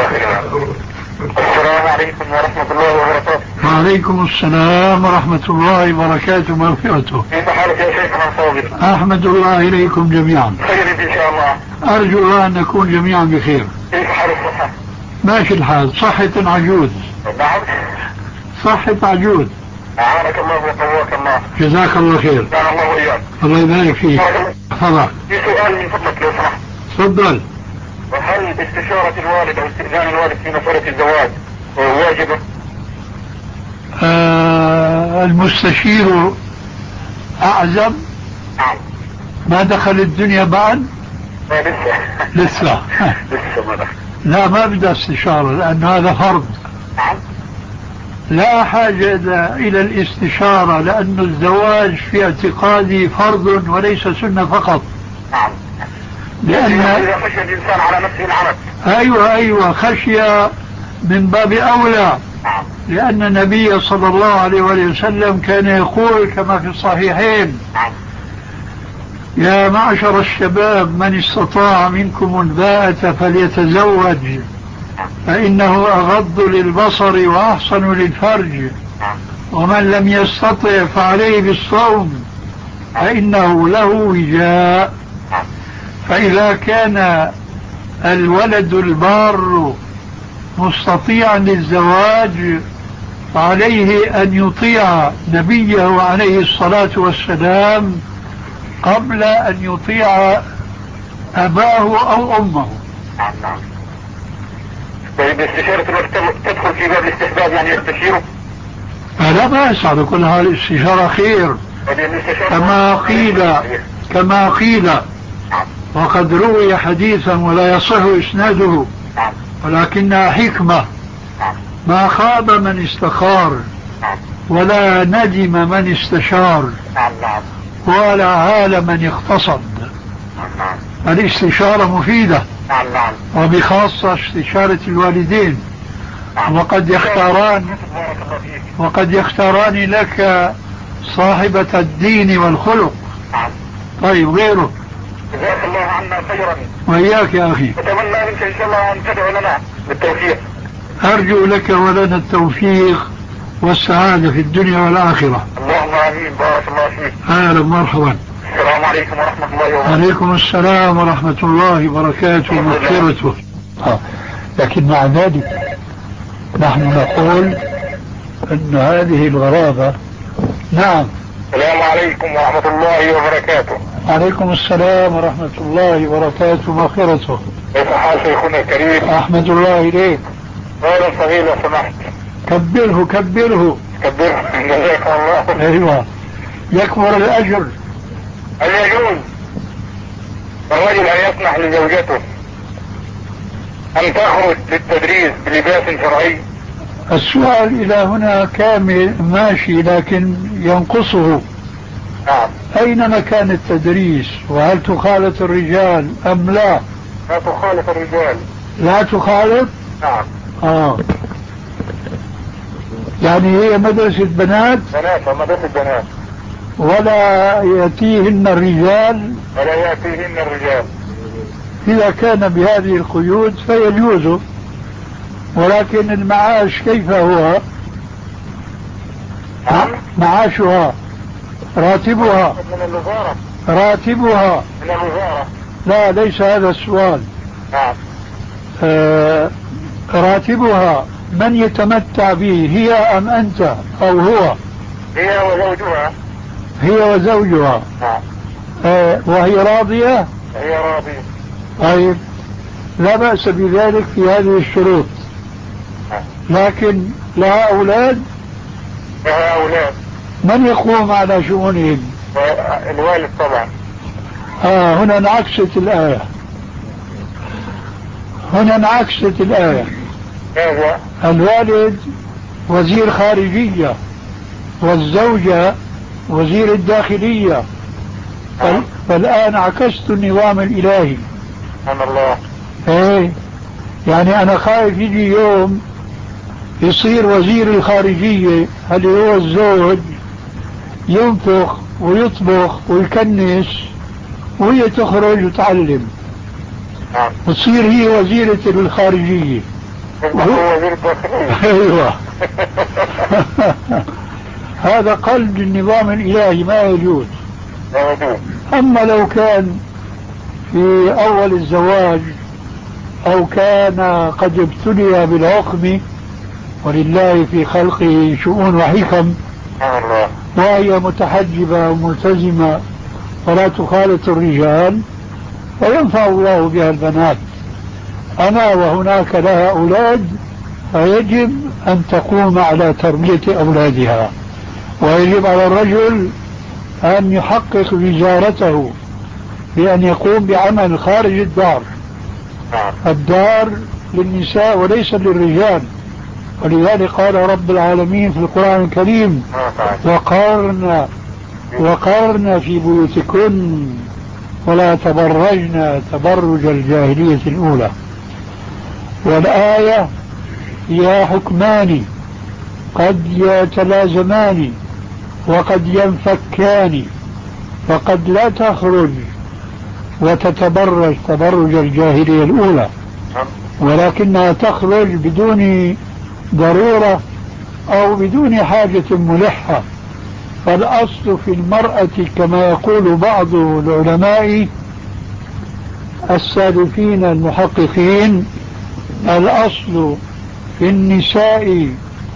[SPEAKER 5] السلام عليكم ورحمة الله وبركاته.
[SPEAKER 3] وعليكم السلام ورحمة الله وبركاته ومغفرته.
[SPEAKER 5] كيف حالك يا شيخنا صابر؟
[SPEAKER 3] أحمد الله إليكم جميعا.
[SPEAKER 5] خير إن شاء الله.
[SPEAKER 3] أرجو الله أن نكون جميعا بخير.
[SPEAKER 5] كيف حال الصحة؟
[SPEAKER 3] ماشي الحال. صحة عجوز.
[SPEAKER 5] نعم.
[SPEAKER 3] صحة عجوز.
[SPEAKER 5] أعانك الله وقواك الله.
[SPEAKER 3] جزاك الله خير.
[SPEAKER 5] كان الله وإياك.
[SPEAKER 3] الله يبارك فيك. تفضل.
[SPEAKER 5] في سؤال من فضلك لو سمحت.
[SPEAKER 3] تفضل.
[SPEAKER 5] وهل استشارة الوالد أو استئذان الوالد في مسألة الزواج واجبة؟
[SPEAKER 3] آه المستشير أعزم.
[SPEAKER 5] نعم.
[SPEAKER 3] ما دخل الدنيا بعد؟
[SPEAKER 5] لا لسه.
[SPEAKER 3] لسه.
[SPEAKER 5] لسه ما دخل.
[SPEAKER 3] لا ما بدأ استشارة لأن هذا فرض.
[SPEAKER 5] نعم.
[SPEAKER 3] لا حاجة إلى الاستشارة لأن الزواج في اعتقادي فرض وليس سنة فقط.
[SPEAKER 5] نعم.
[SPEAKER 3] لأن
[SPEAKER 5] إذا خشي الإنسان على نفسه العنت.
[SPEAKER 3] أيوة أيوة خشية من باب أولى.
[SPEAKER 5] نعم.
[SPEAKER 3] لأن النبي صلى الله عليه وسلم كان يقول كما في الصحيحين:
[SPEAKER 5] نعم.
[SPEAKER 3] يا معشر الشباب من استطاع منكم الباءة فليتزوج فإنه أغض للبصر وأحسن للفرج ومن لم يستطع فعليه بالصوم فإنه له وجاء. فإذا كان الولد البار مستطيعا للزواج فعليه أن يطيع نبيه عليه الصلاة والسلام قبل أن يطيع أباه أو أمه.
[SPEAKER 5] نعم. طيب استشارة الوقت تدخل في باب الاستحباب يعني يستشيره؟
[SPEAKER 3] لا بأس على كل حال الاستشارة خير كما قيل كما قيل وقد روي حديثا ولا يصح إسناده ولكنها حكمة: ما خاب من استخار ولا ندم من استشار ولا عال من اقتصد. الاستشارة مفيدة وبخاصة استشارة الوالدين وقد يختاران وقد يختاران لك صاحبة الدين والخلق. طيب غيره.
[SPEAKER 5] جزاك الله عنا خيرا.
[SPEAKER 3] وإياك يا أخي.
[SPEAKER 5] أتمنى منك إن شاء الله أن تدعو لنا بالتوفيق.
[SPEAKER 3] أرجو لك ولنا التوفيق والسعادة في الدنيا والآخرة.
[SPEAKER 5] اللهم آمين. بارك الله فيك.
[SPEAKER 3] أهلا مرحبا.
[SPEAKER 5] السلام عليكم ورحمة الله وبركاته.
[SPEAKER 3] عليكم السلام ورحمة الله وبركاته ومغفرته. آه. لكن مع ذلك نحن نقول أن هذه الغرابة. نعم.
[SPEAKER 5] السلام عليكم ورحمة الله وبركاته.
[SPEAKER 3] عليكم السلام ورحمة الله وبركاته ومغفرته.
[SPEAKER 5] كيف حال شيخنا الكريم؟
[SPEAKER 3] أحمد الله إليك.
[SPEAKER 5] خيرا صغير لو سمحت.
[SPEAKER 3] كبره كبره
[SPEAKER 5] كبره جزاكم الله.
[SPEAKER 3] أيوة يكبر الأجر.
[SPEAKER 5] هل يجوز الرجل أن يسمح لزوجته أن تخرج للتدريس بلباس شرعي؟
[SPEAKER 3] السؤال إلى هنا كامل ماشي لكن ينقصه.
[SPEAKER 5] نعم.
[SPEAKER 3] أين مكان التدريس وهل تخالط الرجال أم لا؟
[SPEAKER 5] لا تخالط الرجال.
[SPEAKER 3] لا تخالط؟
[SPEAKER 5] نعم.
[SPEAKER 3] آه يعني هي مدرسة بنات؟
[SPEAKER 5] بنات ومدرسة بنات.
[SPEAKER 3] ولا يأتيهن الرجال؟
[SPEAKER 5] ولا يأتيهن الرجال.
[SPEAKER 3] إذا كان بهذه القيود فيجوز، ولكن المعاش كيف هو؟
[SPEAKER 5] نعم.
[SPEAKER 3] معاشها راتبها
[SPEAKER 5] من الوزارة.
[SPEAKER 3] راتبها
[SPEAKER 5] من الوزارة.
[SPEAKER 3] لا ليس هذا السؤال.
[SPEAKER 5] نعم.
[SPEAKER 3] آه راتبها من يتمتع به، هي أم أنت أو هو؟
[SPEAKER 5] هي وزوجها.
[SPEAKER 3] هي وزوجها.
[SPEAKER 5] نعم.
[SPEAKER 3] آه وهي راضية؟
[SPEAKER 5] هي راضية.
[SPEAKER 3] طيب لا بأس بذلك في هذه الشروط. لكن لها أولاد؟
[SPEAKER 5] لها أولاد.
[SPEAKER 3] من يقوم على شؤونهم؟
[SPEAKER 5] الوالد طبعا.
[SPEAKER 3] آه هنا انعكست الآية. هنا انعكست الآية.
[SPEAKER 5] ماذا؟
[SPEAKER 3] الوالد وزير خارجية والزوجة وزير الداخلية. فال... فالآن عكست النظام الإلهي.
[SPEAKER 5] سبحان الله.
[SPEAKER 3] ايه يعني أنا خايف يجي يوم يصير وزير الخارجية اللي هو الزوج ينفخ ويطبخ ويكنس وهي تخرج وتعلم.
[SPEAKER 5] نعم.
[SPEAKER 3] وتصير هي وزيرة الخارجية.
[SPEAKER 5] هو وزير الداخلية.
[SPEAKER 3] ايوه. هذا قلب النظام الإلهي ما يجوز.
[SPEAKER 5] لا يجوز.
[SPEAKER 3] أما لو كان في أول الزواج أو كان قد ابتلي بالعقم، ولله في خلقه شؤون وحكم،
[SPEAKER 5] سبحان الله،
[SPEAKER 3] وهي متحجبة وملتزمة ولا تخالط الرجال، وينفع الله بها البنات. أنا وهناك لها أولاد، فيجب أن تقوم على تربية أولادها، ويجب على الرجل أن يحقق وزارته بأن يقوم بعمل خارج الدار. الدار للنساء وليس للرجال، ولذلك قال رب العالمين في القرآن الكريم: وقرن وقرن في بيوتكن ولا تبرجن تبرج الجاهلية الأولى. والآية هي حكمان قد يتلازمان وقد ينفكان، فقد لا تخرج وتتبرج تبرج الجاهلية الأولى، ولكنها تخرج بدون ضرورة أو بدون حاجة ملحة. فالأصل في المرأة كما يقول بعض العلماء السالفين المحققين، الأصل في النساء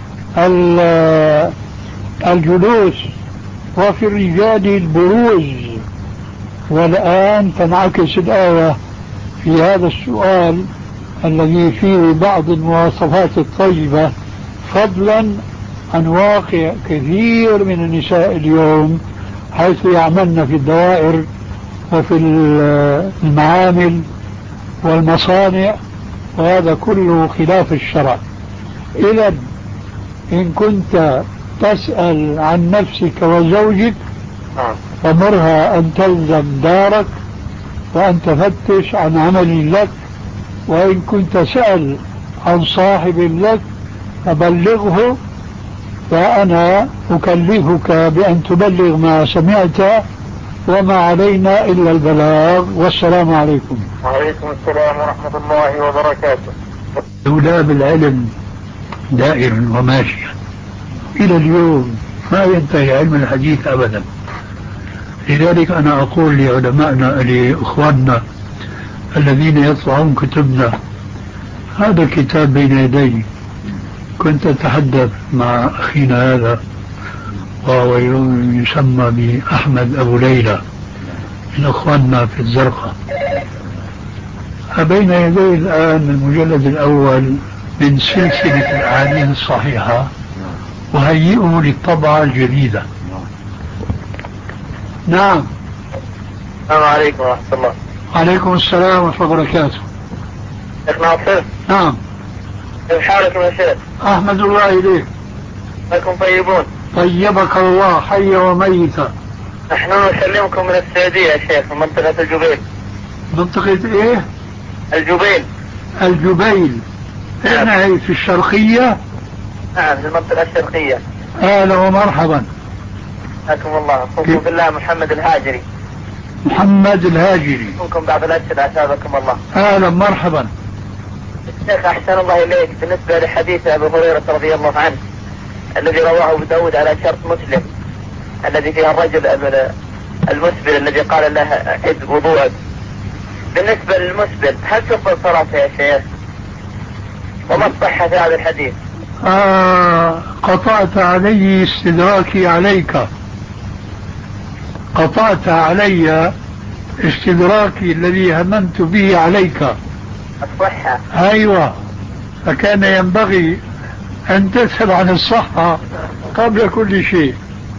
[SPEAKER 3] الجلوس وفي الرجال البروز. والآن تنعكس الآية في هذا السؤال الذي فيه بعض المواصفات الطيبة، فضلا عن واقع كثير من النساء اليوم حيث يعملن في الدوائر وفي المعامل والمصانع، وهذا كله خلاف الشرع. إذا إن كنت تسأل عن نفسك وزوجك فمرها أن تلزم دارك وأن تفتش عن عمل لك، وإن كنت سأل عن صاحب لك فبلغه، فأنا أكلفك بأن تبلغ ما سمعت، وما علينا إلا البلاغ. والسلام عليكم.
[SPEAKER 5] وعليكم السلام ورحمة الله وبركاته.
[SPEAKER 3] دولاب العلم دائر وماشي إلى اليوم، ما ينتهي علم الحديث أبدا، لذلك أنا أقول لعلمائنا لإخواننا الذين يطبعون كتبنا، هذا الكتاب بين يدي. كنت أتحدث مع أخينا هذا وهو يسمى بأحمد أبو ليلى من أخواننا في الزرقاء، بين يدي الآن المجلد الأول من سلسلة الأحاديث الصحيحة، وهيئه للطبعة الجديدة. نعم.
[SPEAKER 5] السلام عليكم ورحمة الله.
[SPEAKER 3] عليكم السلام ورحمة الله وبركاته.
[SPEAKER 5] شيخ ناصر.
[SPEAKER 3] نعم.
[SPEAKER 5] كيف حالكم يا شيخ؟
[SPEAKER 3] أحمد الله إليك.
[SPEAKER 5] أنكم طيبون؟
[SPEAKER 3] طيبك الله حي وميتا.
[SPEAKER 5] نحن نسلمكم من السعودية يا شيخ، من منطقة الجبيل.
[SPEAKER 3] منطقة إيه؟
[SPEAKER 5] الجبيل.
[SPEAKER 3] الجبيل.
[SPEAKER 5] نعم.
[SPEAKER 3] هي في الشرقية؟
[SPEAKER 5] نعم في المنطقة الشرقية.
[SPEAKER 3] أهلا ومرحبا.
[SPEAKER 5] حياكم الله. أخوكم بالله محمد الهاجري.
[SPEAKER 3] محمد الهاجري.
[SPEAKER 5] أخوكم بعد الأسئلة أثابكم الله.
[SPEAKER 3] أهلا مرحبا.
[SPEAKER 5] الشيخ أحسن الله إليك، بالنسبة لحديث أبي هريرة رضي الله عنه الذي رواه أبو داود على شرط مسلم، الذي فيها الرجل المسبل الذي قال له أعد وضوءك، بالنسبة للمسبل هل تقبل صلاته يا شيخ؟ وما الصحة في هذا الحديث؟
[SPEAKER 3] آه قطعت علي استدراكي عليك، قطعت علي استدراكي الذي هممت به عليك.
[SPEAKER 5] الصحة.
[SPEAKER 3] أيوة، فكان ينبغي أن تسأل عن الصحة قبل كل شيء،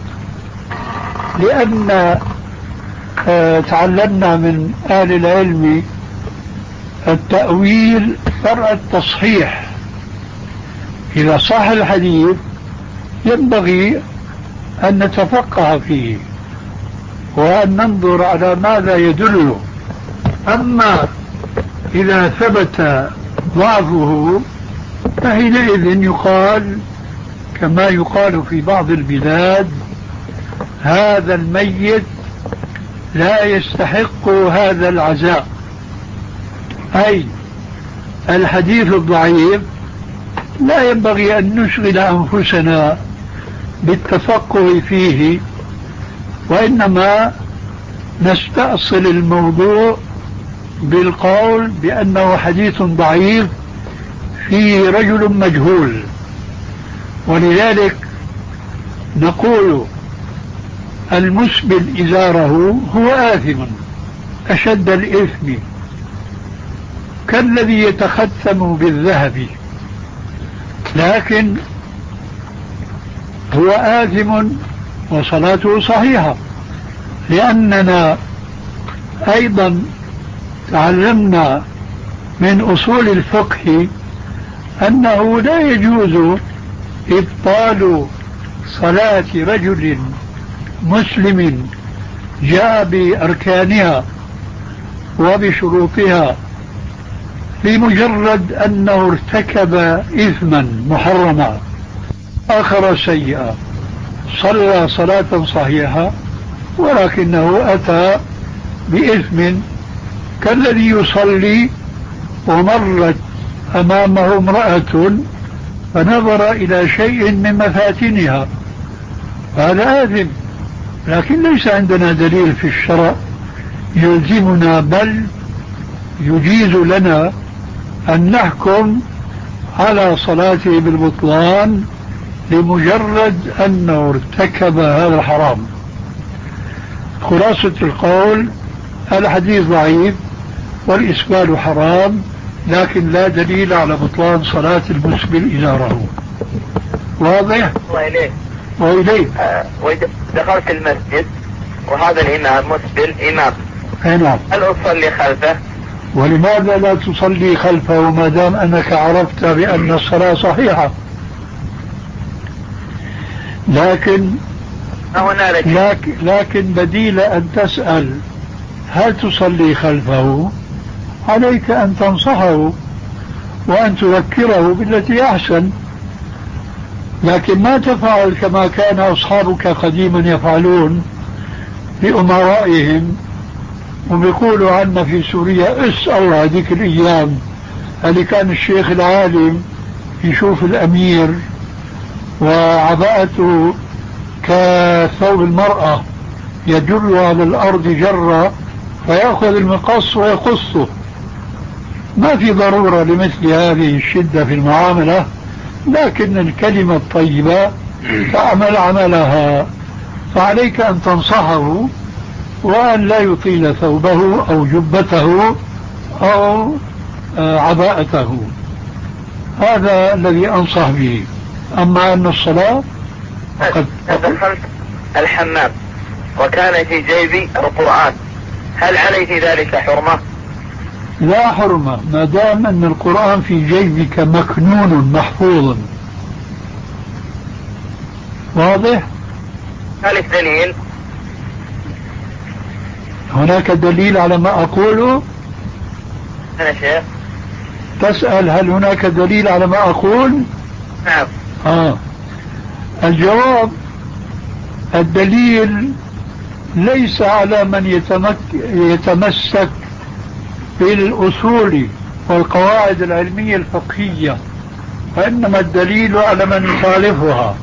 [SPEAKER 3] لأن آه تعلمنا من أهل العلم التأويل فرع التصحيح. إذا صح الحديث ينبغي أن نتفقه فيه وأن ننظر على ماذا يدل. أما إذا ثبت ضعفه فحينئذ يقال كما يقال في بعض البلاد: هذا الميت لا يستحق هذا العزاء. أي الحديث الضعيف لا ينبغي أن نشغل أنفسنا بالتفقه فيه، وإنما نستأصل الموضوع بالقول بأنه حديث ضعيف فيه رجل مجهول. ولذلك نقول: المسبل إزاره هو آثم أشد الإثم كالذي يتختم بالذهب، لكن هو آثم وصلاته صحيحة، لأننا أيضا تعلمنا من أصول الفقه أنه لا يجوز إبطال صلاة رجل مسلم جاء بأركانها وبشروطها لمجرد أنه ارتكب إثما محرما آخر سيئا، صلى صلاة صحيحة ولكنه أتى بإثم كالذي يصلي ومرت أمامه امرأة فنظر إلى شيء من مفاتنها، هذا آثم. لكن ليس عندنا دليل في الشرع يلزمنا، بل يجيز لنا أن نحكم على صلاته بالبطلان لمجرد أنه ارتكب هذا الحرام. خلاصة القول: الحديث ضعيف والإسبال حرام، لكن لا دليل على بطلان صلاة المسبل إزاره. واضح؟
[SPEAKER 5] وإليه
[SPEAKER 3] وإليه
[SPEAKER 5] آه دخلت المسجد وهذا الإمام مسبل إمام،
[SPEAKER 3] نعم،
[SPEAKER 5] هل أصلي خلفه؟
[SPEAKER 3] ولماذا لا تصلي خلفه ما دام أنك عرفت بأن الصلاة صحيحة؟ لكن لكن, لكن بديل أن تسأل هل تصلي خلفه، عليك أن تنصحه وأن تذكره بالتي أحسن، لكن ما تفعل كما كان أصحابك قديما يفعلون بأمرائهم، وبيقولوا عنا في سوريا اسأل هذيك الأيام اللي كان الشيخ العالم يشوف الأمير وعباءته كثوب المرأة يجر على الأرض جرة فيأخذ المقص ويقصه. ما في ضرورة لمثل هذه الشدة في المعاملة، لكن الكلمة الطيبة تعمل عملها. فعليك أن تنصحه وأن لا يطيل ثوبه أو جبته أو عباءته. هذا الذي أنصح به. أما أن الصلاة
[SPEAKER 5] فقد دخلت الحمام وكان في جيبي القرآن، هل علي في ذلك حرمة؟
[SPEAKER 3] لا حرمة، ما دام أن القرآن في جيبك مكنون محفوظ. واضح؟
[SPEAKER 5] ذلك دليل؟
[SPEAKER 3] هناك دليل على ما أقوله؟
[SPEAKER 5] أنا شيخ
[SPEAKER 3] تسأل هل هناك دليل على ما أقول؟
[SPEAKER 5] نعم.
[SPEAKER 3] آه. الجواب: الدليل ليس على من يتمك يتمسك بالأصول والقواعد العلمية الفقهية، وإنما الدليل على من يخالفها.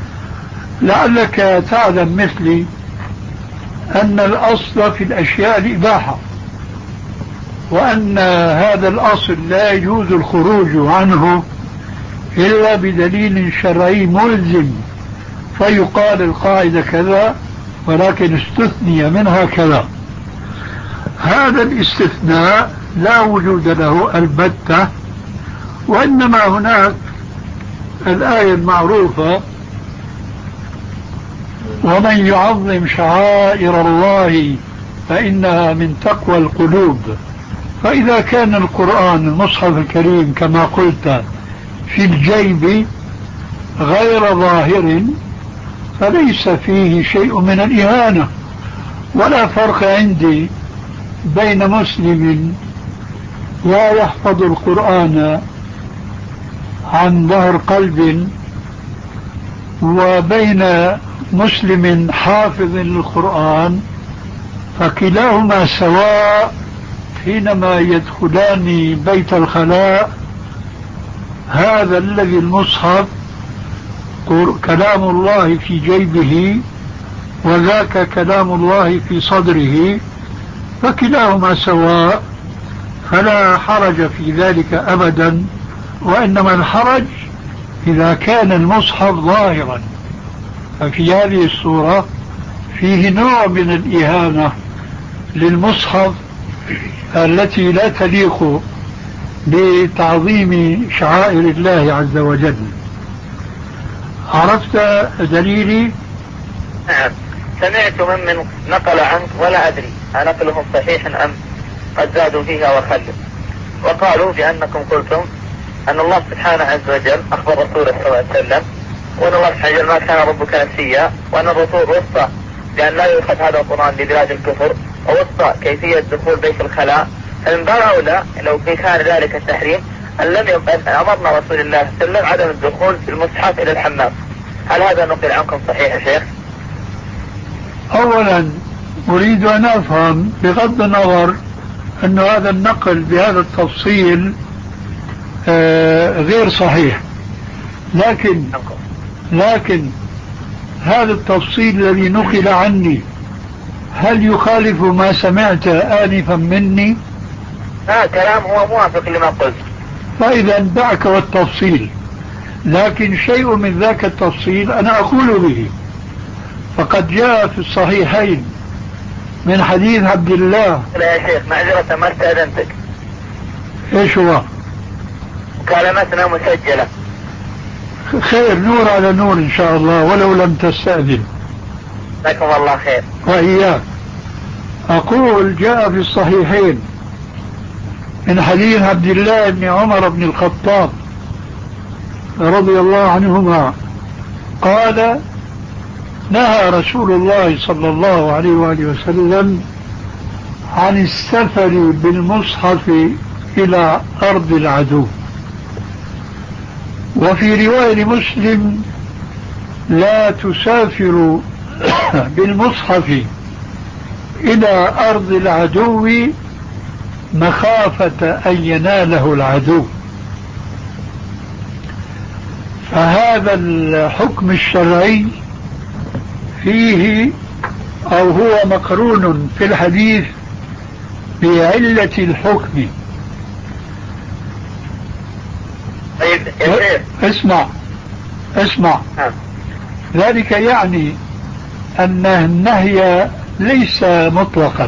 [SPEAKER 3] لعلك تعلم مثلي أن الأصل في الأشياء الإباحة، وأن هذا الأصل لا يجوز الخروج عنه إلا بدليل شرعي ملزم، فيقال القاعدة كذا ولكن استثني منها كذا. هذا الاستثناء لا وجود له البتة، وإنما هناك الآية المعروفة: ومن يعظم شعائر الله فإنها من تقوى القلوب. فإذا كان القرآن المصحف الكريم كما قلت في الجيب غير ظاهر فليس فيه شيء من الإهانة. ولا فرق عندي بين مسلم لا يحفظ القرآن عن ظهر قلب وبين مسلم حافظ للقرآن، فكلاهما سواء حينما يدخلان بيت الخلاء. هذا الذي المصحف كلام الله في جيبه وذاك كلام الله في صدره، فكلاهما سواء، فلا حرج في ذلك أبدا. وإنما الحرج إذا كان المصحف ظاهرا، ففي هذه الصورة فيه نوع من الإهانة للمصحف التي لا تليق بتعظيم شعائر الله عز وجل. عرفت دليلي؟
[SPEAKER 5] نعم. سمعت من من نقل عنك ولا أدري أنقلهم صحيح أم قد زادوا فيها وخلوا، وقالوا بأنكم قلتم أن الله سبحانه عز وجل أخبر رسوله صلى الله عليه وسلم وأن الله سبحانه وتعالى ما كان ربك نسيا، وأن الرسول وصى بأن لا يؤخذ هذا القرآن لبلاد الكفر، ووصى كيفية دخول بيت الخلاء. فمن باب أولى لو في كان ذلك التحريم أن لم يبقى أمرنا رسول الله صلى الله عليه وسلم عدم الدخول بالمصحف إلى الحمام. هل هذا نقل عنكم صحيح يا شيخ؟
[SPEAKER 3] أولا أريد أن أفهم بغض النظر أن هذا النقل بهذا التفصيل آه غير صحيح، لكن لكن هذا التفصيل الذي نقل عني هل يخالف ما سمعت آنفا مني؟
[SPEAKER 5] لا، كلام هو موافق لما قلت.
[SPEAKER 3] فإذا دعك والتفصيل، لكن شيء من ذاك التفصيل أنا أقول به. فقد جاء في الصحيحين من حديث عبد الله.
[SPEAKER 5] لا يا شيخ معذرة ما استأذنتك.
[SPEAKER 3] ايش هو؟
[SPEAKER 5] مكالمتنا مسجلة.
[SPEAKER 3] خير، نور على نور ان شاء الله ولو لم تستأذن.
[SPEAKER 5] جزاكم الله خير.
[SPEAKER 3] وإياك. أقول جاء في الصحيحين من حديث عبد الله بن عمر بن الخطاب رضي الله عنهما قال: نهى رسول الله صلى الله عليه وآله وسلم عن السفر بالمصحف إلى أرض العدو. وفي رواية مسلم: لا تسافر بالمصحف إلى أرض العدو مخافة أن يناله العدو. فهذا الحكم الشرعي فيه أو هو مقرون في الحديث بعلة الحكم.
[SPEAKER 5] طيب يا شيخ
[SPEAKER 3] اسمع اسمع ذلك يعني أن النهي ليس مطلقا.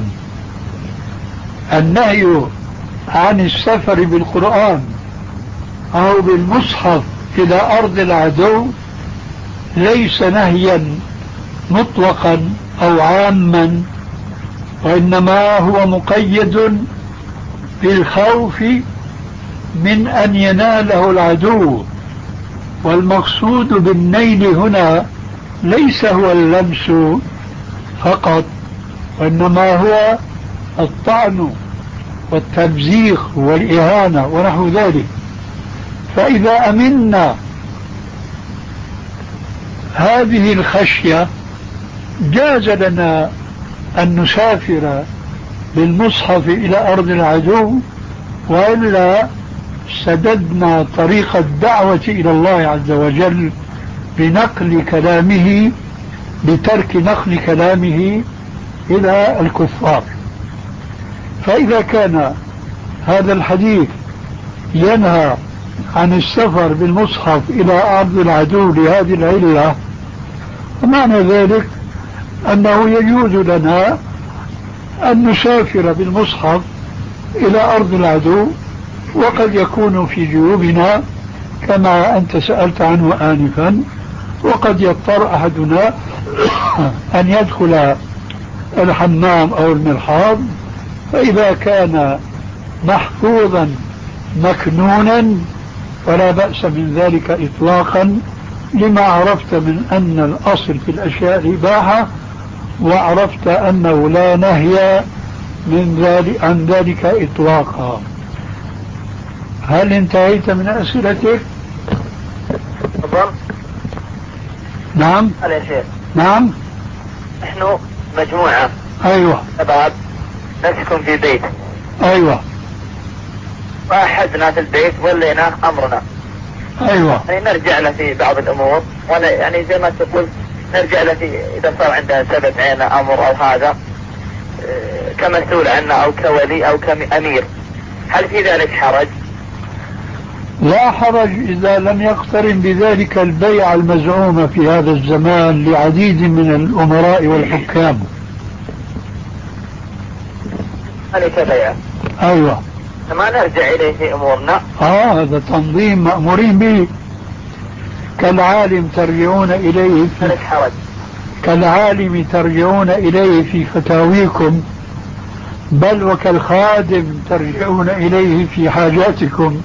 [SPEAKER 3] النهي عن السفر بالقرآن أو بالمصحف إلى أرض العدو ليس نهيا مطلقا أو عاما، وإنما هو مقيد بالخوف من أن يناله العدو. والمقصود بالنيل هنا ليس هو اللمس فقط، وإنما هو الطعن والتمزيق والإهانة ونحو ذلك. فإذا أمنا هذه الخشية جاز لنا أن نسافر بالمصحف إلى أرض العدو، وإلا سددنا طريق الدعوة إلى الله عز وجل بنقل كلامه بترك نقل كلامه إلى الكفار. فإذا كان هذا الحديث ينهى عن السفر بالمصحف إلى أرض العدو لهذه العلة، ومعنى ذلك أنه يجوز لنا أن نسافر بالمصحف إلى أرض العدو، وقد يكون في جيوبنا كما أنت سألت عنه آنفا، وقد يضطر أحدنا أن يدخل الحمام أو المرحاض، فإذا كان محفوظا مكنونا فلا بأس من ذلك إطلاقا، لما عرفت من أن الأصل في الأشياء الإباحة، وعرفت أنه لا نهي من ذلك عن ذلك إطلاقا. هل انتهيت من أسئلتك؟
[SPEAKER 5] تفضل.
[SPEAKER 3] نعم.
[SPEAKER 5] هلا يا شيخ.
[SPEAKER 3] نعم.
[SPEAKER 5] نحن مجموعة.
[SPEAKER 3] أيوة.
[SPEAKER 5] شباب نسكن في بيت.
[SPEAKER 3] أيوة.
[SPEAKER 5] وأحدنا في البيت ولينا أمرنا.
[SPEAKER 3] أيوة.
[SPEAKER 5] يعني نرجع له في بعض الأمور، ولا يعني زي ما تقول نرجع له في إذا صار عندنا سبب معنا أمر أو هذا كمسؤول عنا أو كولي أو كأمير، هل في ذلك حرج؟
[SPEAKER 3] لا حرج إذا لم يقترن بذلك البيع المزعوم في هذا الزمان لعديد من الأمراء والحكام.
[SPEAKER 5] ذلك بيع.
[SPEAKER 3] أيوة.
[SPEAKER 5] ما نرجع إليه في أمورنا.
[SPEAKER 3] آه هذا تنظيم مأمورين به، كالعالم ترجعون إليه في
[SPEAKER 5] ذلك حرج.
[SPEAKER 3] كالعالم ترجعون إليه في فتاويكم، بل وكالخادم ترجعون إليه في حاجاتكم،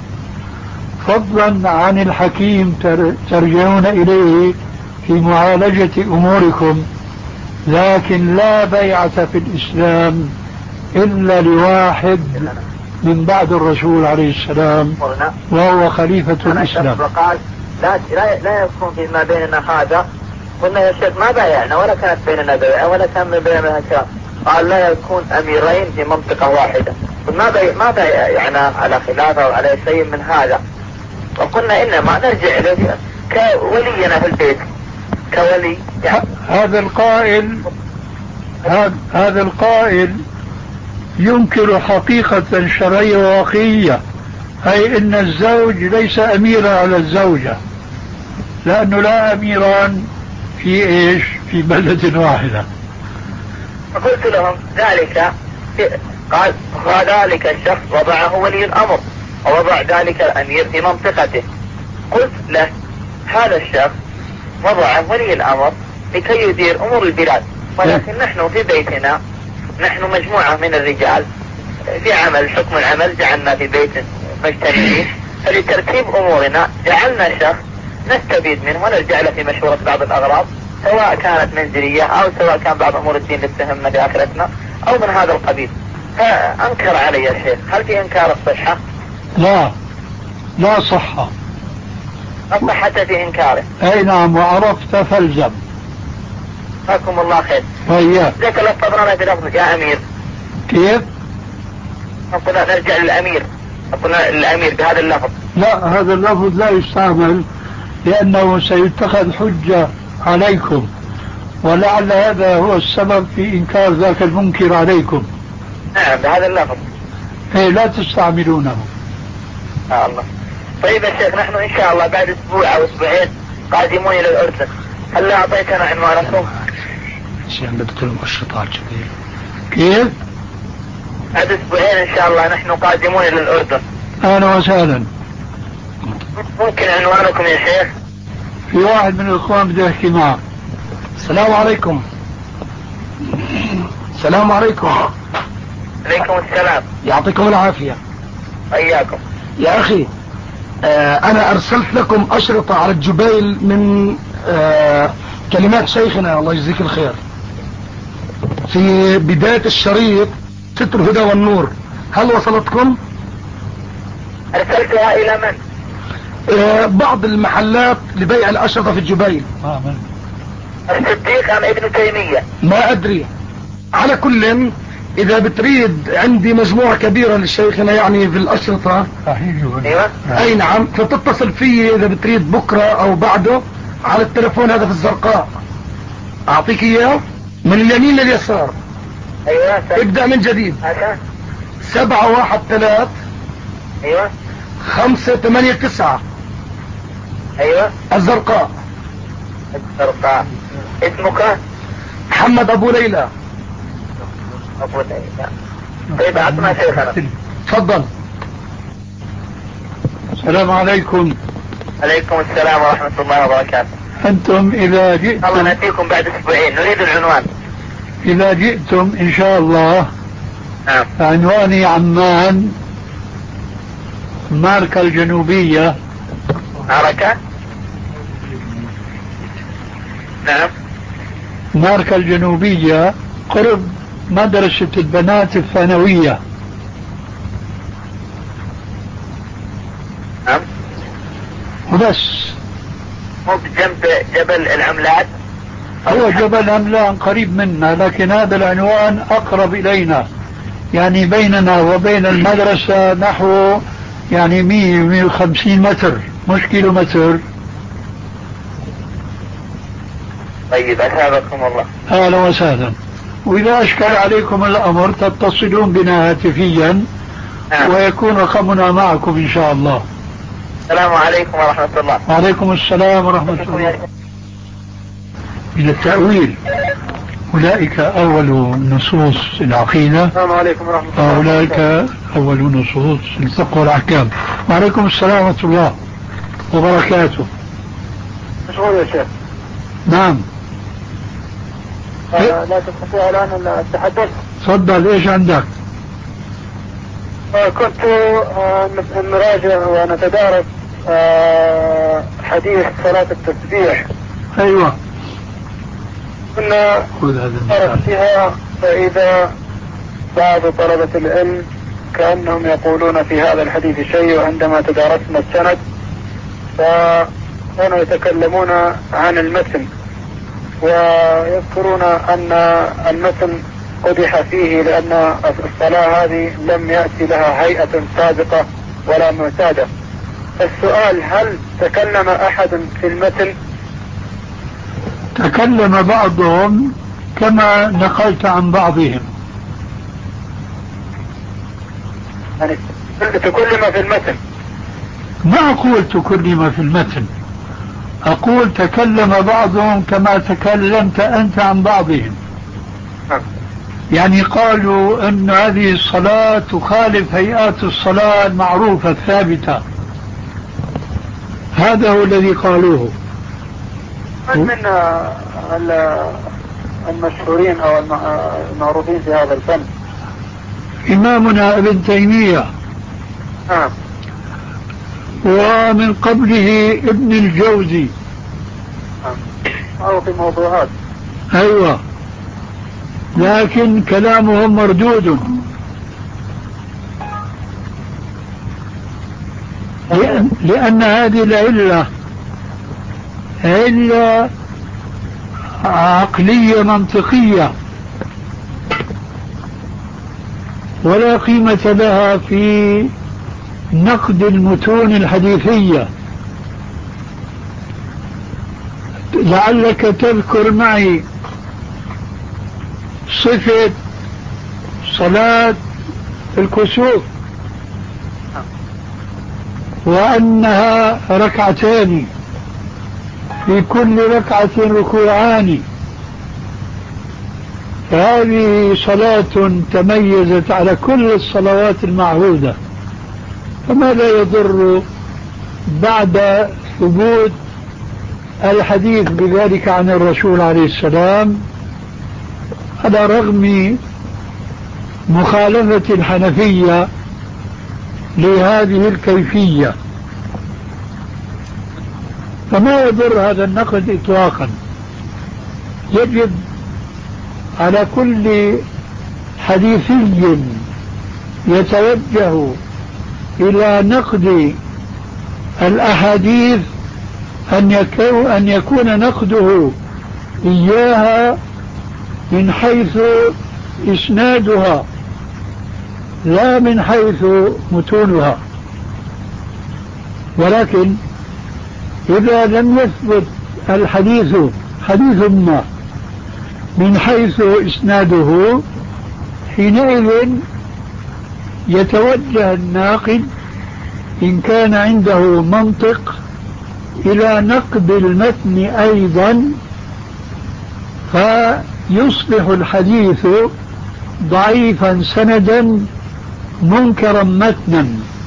[SPEAKER 3] فضلا عن الحكيم ترجعون إليه في معالجة أموركم. لكن لا بيعة في الإسلام إلا لواحد من بعد الرسول عليه السلام، وهو خليفة الإسلام.
[SPEAKER 5] وقال لا لا يكون فيما بيننا هذا. قلنا يا شيخ ما بايعنا ولا كانت بيننا بيعة ولا كان من بيننا كلام. قال لا يكون أميرين في منطقة واحدة. ما بي ما بايعنا على خلافه أو على شيء من هذا. وقلنا إنما نرجع إليه كولينا في البيت كولي. يعني
[SPEAKER 3] هذا القائل هذا القائل ينكر حقيقة شرعية وواقعية، أي إن الزوج ليس أميرا على الزوجة، لأنه لا أميران في إيش في بلدة واحدة.
[SPEAKER 5] فقلت لهم ذلك، قال وذلك الشخص وضعه ولي الأمر ووضع ذلك الأمير في منطقته. قلت له هذا الشخص وضعه ولي الأمر لكي يدير أمور البلاد، ولكن نحن في بيتنا نحن مجموعة من الرجال في عمل حكم العمل جعلنا في بيت مجتمعين، فلترتيب أمورنا جعلنا شخص نستفيد منه ونرجع له في مشورة بعض الأغراض، سواء كانت منزلية أو سواء كان بعض أمور الدين اللي تهمنا بآخرتنا أو من هذا القبيل. فأنكر علي يا شيخ، هل في إنكار الصحة؟
[SPEAKER 3] لا لا صحة.
[SPEAKER 5] الصحة في إنكاره.
[SPEAKER 3] أي نعم، وعرفت فالزم.
[SPEAKER 5] جزاكم الله خير.
[SPEAKER 3] وإياك.
[SPEAKER 5] ذاك اللفظ رانا في لفظ يا أمير.
[SPEAKER 3] كيف؟
[SPEAKER 5] قلنا نرجع للأمير، قلنا الأمير بهذا اللفظ.
[SPEAKER 3] لا، هذا اللفظ لا يستعمل لأنه سيتخذ حجة عليكم، ولعل هذا هو السبب في إنكار ذاك المنكر عليكم.
[SPEAKER 5] نعم بهذا اللفظ.
[SPEAKER 3] إيه لا تستعملونه.
[SPEAKER 5] آه الله. طيب يا شيخ، نحن إن شاء الله بعد أسبوع أو أسبوعين قادمون إلى الأردن، هل أعطيتنا عنوانكم؟
[SPEAKER 4] شيخ بدك لهم الشطار كبير.
[SPEAKER 3] كيف؟
[SPEAKER 5] بعد أسبوعين إن شاء الله نحن قادمون إلى الأردن.
[SPEAKER 3] أهلا وسهلا.
[SPEAKER 5] ممكن عنوانكم يا شيخ؟
[SPEAKER 3] في واحد من الإخوان بده يحكي معه.
[SPEAKER 1] السلام عليكم. السلام عليكم.
[SPEAKER 5] عليكم السلام.
[SPEAKER 1] يعطيكم العافية.
[SPEAKER 5] إياكم.
[SPEAKER 1] يا أخي آه أنا أرسلت لكم أشرطة على الجبيل من آه كلمات شيخنا الله يجزيك الخير في بداية الشريط ستر الهدى والنور، هل وصلتكم؟
[SPEAKER 5] أرسلتها إلى من؟
[SPEAKER 1] آه بعض المحلات لبيع الأشرطة في الجبيل.
[SPEAKER 3] آه من؟
[SPEAKER 5] الصديق أم ابن تيمية؟
[SPEAKER 1] ما أدري. على كل إذا بتريد عندي مجموعة كبيرة للشيخنا يعني في الأشرطة.
[SPEAKER 5] أيوة.
[SPEAKER 1] أي نعم، فتتصل فيه إذا بتريد بكرة أو بعده على التلفون هذا في الزرقاء، أعطيك إياه من اليمين لليسار.
[SPEAKER 5] أيوة.
[SPEAKER 1] ابدأ من جديد.
[SPEAKER 5] هذا.
[SPEAKER 1] سبعة واحد ثلاث.
[SPEAKER 5] أيوة.
[SPEAKER 1] خمسة ثمانية تسعة.
[SPEAKER 5] أيوة.
[SPEAKER 1] الزرقاء.
[SPEAKER 5] الزرقاء. اسمك؟
[SPEAKER 1] محمد أبو ليلى.
[SPEAKER 5] أبو ليلى. طيب أعطنا شيخنا.
[SPEAKER 1] تفضل.
[SPEAKER 3] السلام عليكم.
[SPEAKER 5] عليكم السلام ورحمة الله وبركاته.
[SPEAKER 3] أنتم إذا
[SPEAKER 5] الله
[SPEAKER 3] جئتم
[SPEAKER 5] نأتيكم بعد أسبوعين، نريد العنوان.
[SPEAKER 3] إذا جئتم إن شاء الله
[SPEAKER 5] نعم.
[SPEAKER 3] عنواني عمان، ماركا الجنوبية.
[SPEAKER 5] حركة. نعم.
[SPEAKER 3] ماركا الجنوبية قرب مدرسة البنات الثانوية.
[SPEAKER 5] نعم.
[SPEAKER 3] وبس.
[SPEAKER 5] مو بجنب جبل العملات؟
[SPEAKER 3] هو جبل أملان قريب منا، لكن هذا العنوان أقرب إلينا، يعني بيننا وبين المدرسة نحو يعني مية مية وخمسين متر، مش كيلو متر.
[SPEAKER 5] طيب أثابكم الله.
[SPEAKER 3] أهلا وسهلا. وإذا أشكل عليكم الأمر تتصلون بنا هاتفيا
[SPEAKER 5] نعم.
[SPEAKER 3] ويكون رقمنا معكم إن شاء الله.
[SPEAKER 5] السلام عليكم ورحمة الله.
[SPEAKER 3] وعليكم السلام ورحمة الله. إلى التأويل، أولئك أول نصوص العقيدة.
[SPEAKER 5] السلام عليكم ورحمة الله.
[SPEAKER 3] أولئك أول نصوص الفقه والأحكام. وعليكم السلام ورحمة الله وبركاته.
[SPEAKER 5] مشغول يا شيخ.
[SPEAKER 3] نعم.
[SPEAKER 5] آه لا تستطيع الآن التحدث.
[SPEAKER 3] تفضل، إيش عندك؟
[SPEAKER 5] آه كنت آه نراجع ونتدارس آه حديث صلاة التسبيح.
[SPEAKER 3] أيوة.
[SPEAKER 5] كنا
[SPEAKER 3] خذ هذا المثال.
[SPEAKER 5] فيها فإذا بعض طلبة العلم كأنهم يقولون في هذا الحديث شيء، وعندما تدارسنا السند فكانوا يتكلمون عن المتن ويذكرون أن المتن قدح فيه لأن الصلاة هذه لم يأتي لها هيئة سابقة ولا معتادة. السؤال: هل تكلم أحد في المتن؟
[SPEAKER 3] تكلم بعضهم كما نقلت عن بعضهم.
[SPEAKER 5] يعني تكلم في المتن؟
[SPEAKER 3] ما أقول تكلم في المتن، أقول تكلم بعضهم كما تكلمت أنت عن بعضهم. يعني قالوا أن هذه الصلاة تخالف هيئات الصلاة المعروفة الثابتة، هذا هو الذي قالوه.
[SPEAKER 5] من من المشهورين أو المعروفين في هذا الفن؟
[SPEAKER 3] إمامنا ابن تيمية.
[SPEAKER 5] نعم.
[SPEAKER 3] ومن قبله ابن الجوزي.
[SPEAKER 5] أو في موضوعات.
[SPEAKER 3] أيوة، لكن كلامهم مردود، لأن, لأن هذه العلة علة عقلية منطقية ولا قيمة لها في نقد المتون الحديثية. لعلك تذكر معي صفة صلاة الكسوف وأنها ركعتان في كل ركعة ركوعان، فهذه صلاة تميزت على كل الصلوات المعهودة، فما لا يضر بعد ثبوت الحديث بذلك عن الرسول عليه السلام، على رغم مخالفة الحنفية لهذه الكيفية، فما يضر هذا النقد إطلاقا. يجب على كل حديثي يتوجه إلى نقد الأحاديث أن يكون, أن يكون نقده إياها من حيث إسنادها لا من حيث متونها. ولكن إذا لم يثبت الحديث حديث ما من حيث إسناده، حينئذ يتوجه الناقد إن كان عنده منطق إلى نقد المتن أيضا، فيصبح الحديث ضعيفا سندا منكرا متنا.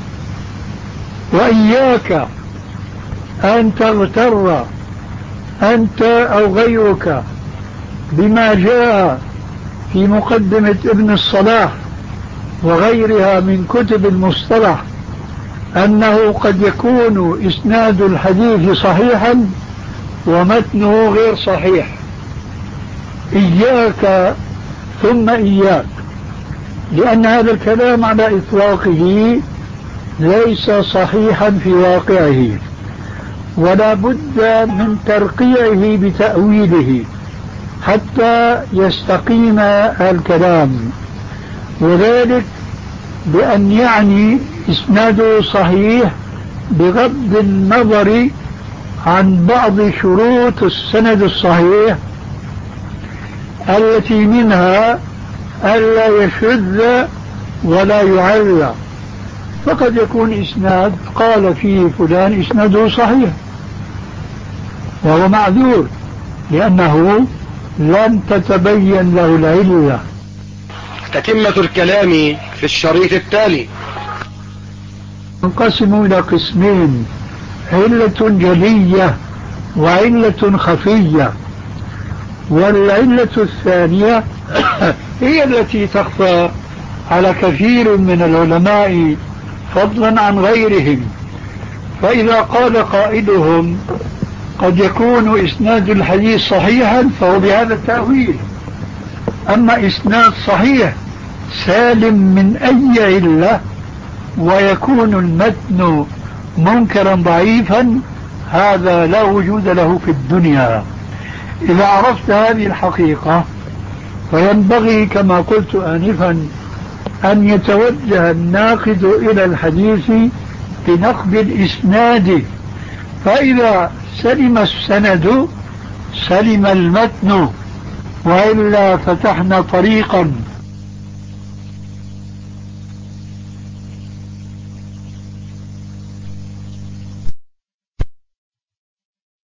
[SPEAKER 3] وإياك أن تغتر أنت أو غيرك بما جاء في مقدمة ابن الصلاح وغيرها من كتب المصطلح أنه قد يكون إسناد الحديث صحيحا ومتنه غير صحيح. إياك ثم إياك، لأن هذا الكلام على إطلاقه ليس صحيحا في واقعه، ولا بد من ترقيعه بتأويله حتى يستقيم الكلام، وذلك بأن يعني إسناده صحيح بغض النظر عن بعض شروط السند الصحيح التي منها ألا يشذ ولا يعل. فقد يكون إسناد قال فيه فلان إسناده صحيح وهو معذور لأنه لم تتبين له العلة.
[SPEAKER 1] تتمة الكلام في الشريط التالي.
[SPEAKER 3] انقسموا إلى قسمين: علة جلية وعلة خفية. والعلة الثانية هي التي تخفى على كثير من العلماء فضلا عن غيرهم. فإذا قال قائلهم قد يكون إسناد الحديث صحيحا فهو بهذا التأويل، أما إسناد صحيح سالم من أي علة ويكون المتن منكرا ضعيفا، هذا لا وجود له في الدنيا. إذا عرفت هذه الحقيقة فينبغي كما قلت آنفا أن يتوجه الناقد إلى الحديث بنقد الإسناد، فإذا سلم السند سلم المتن، وإلا فتحنا طريقا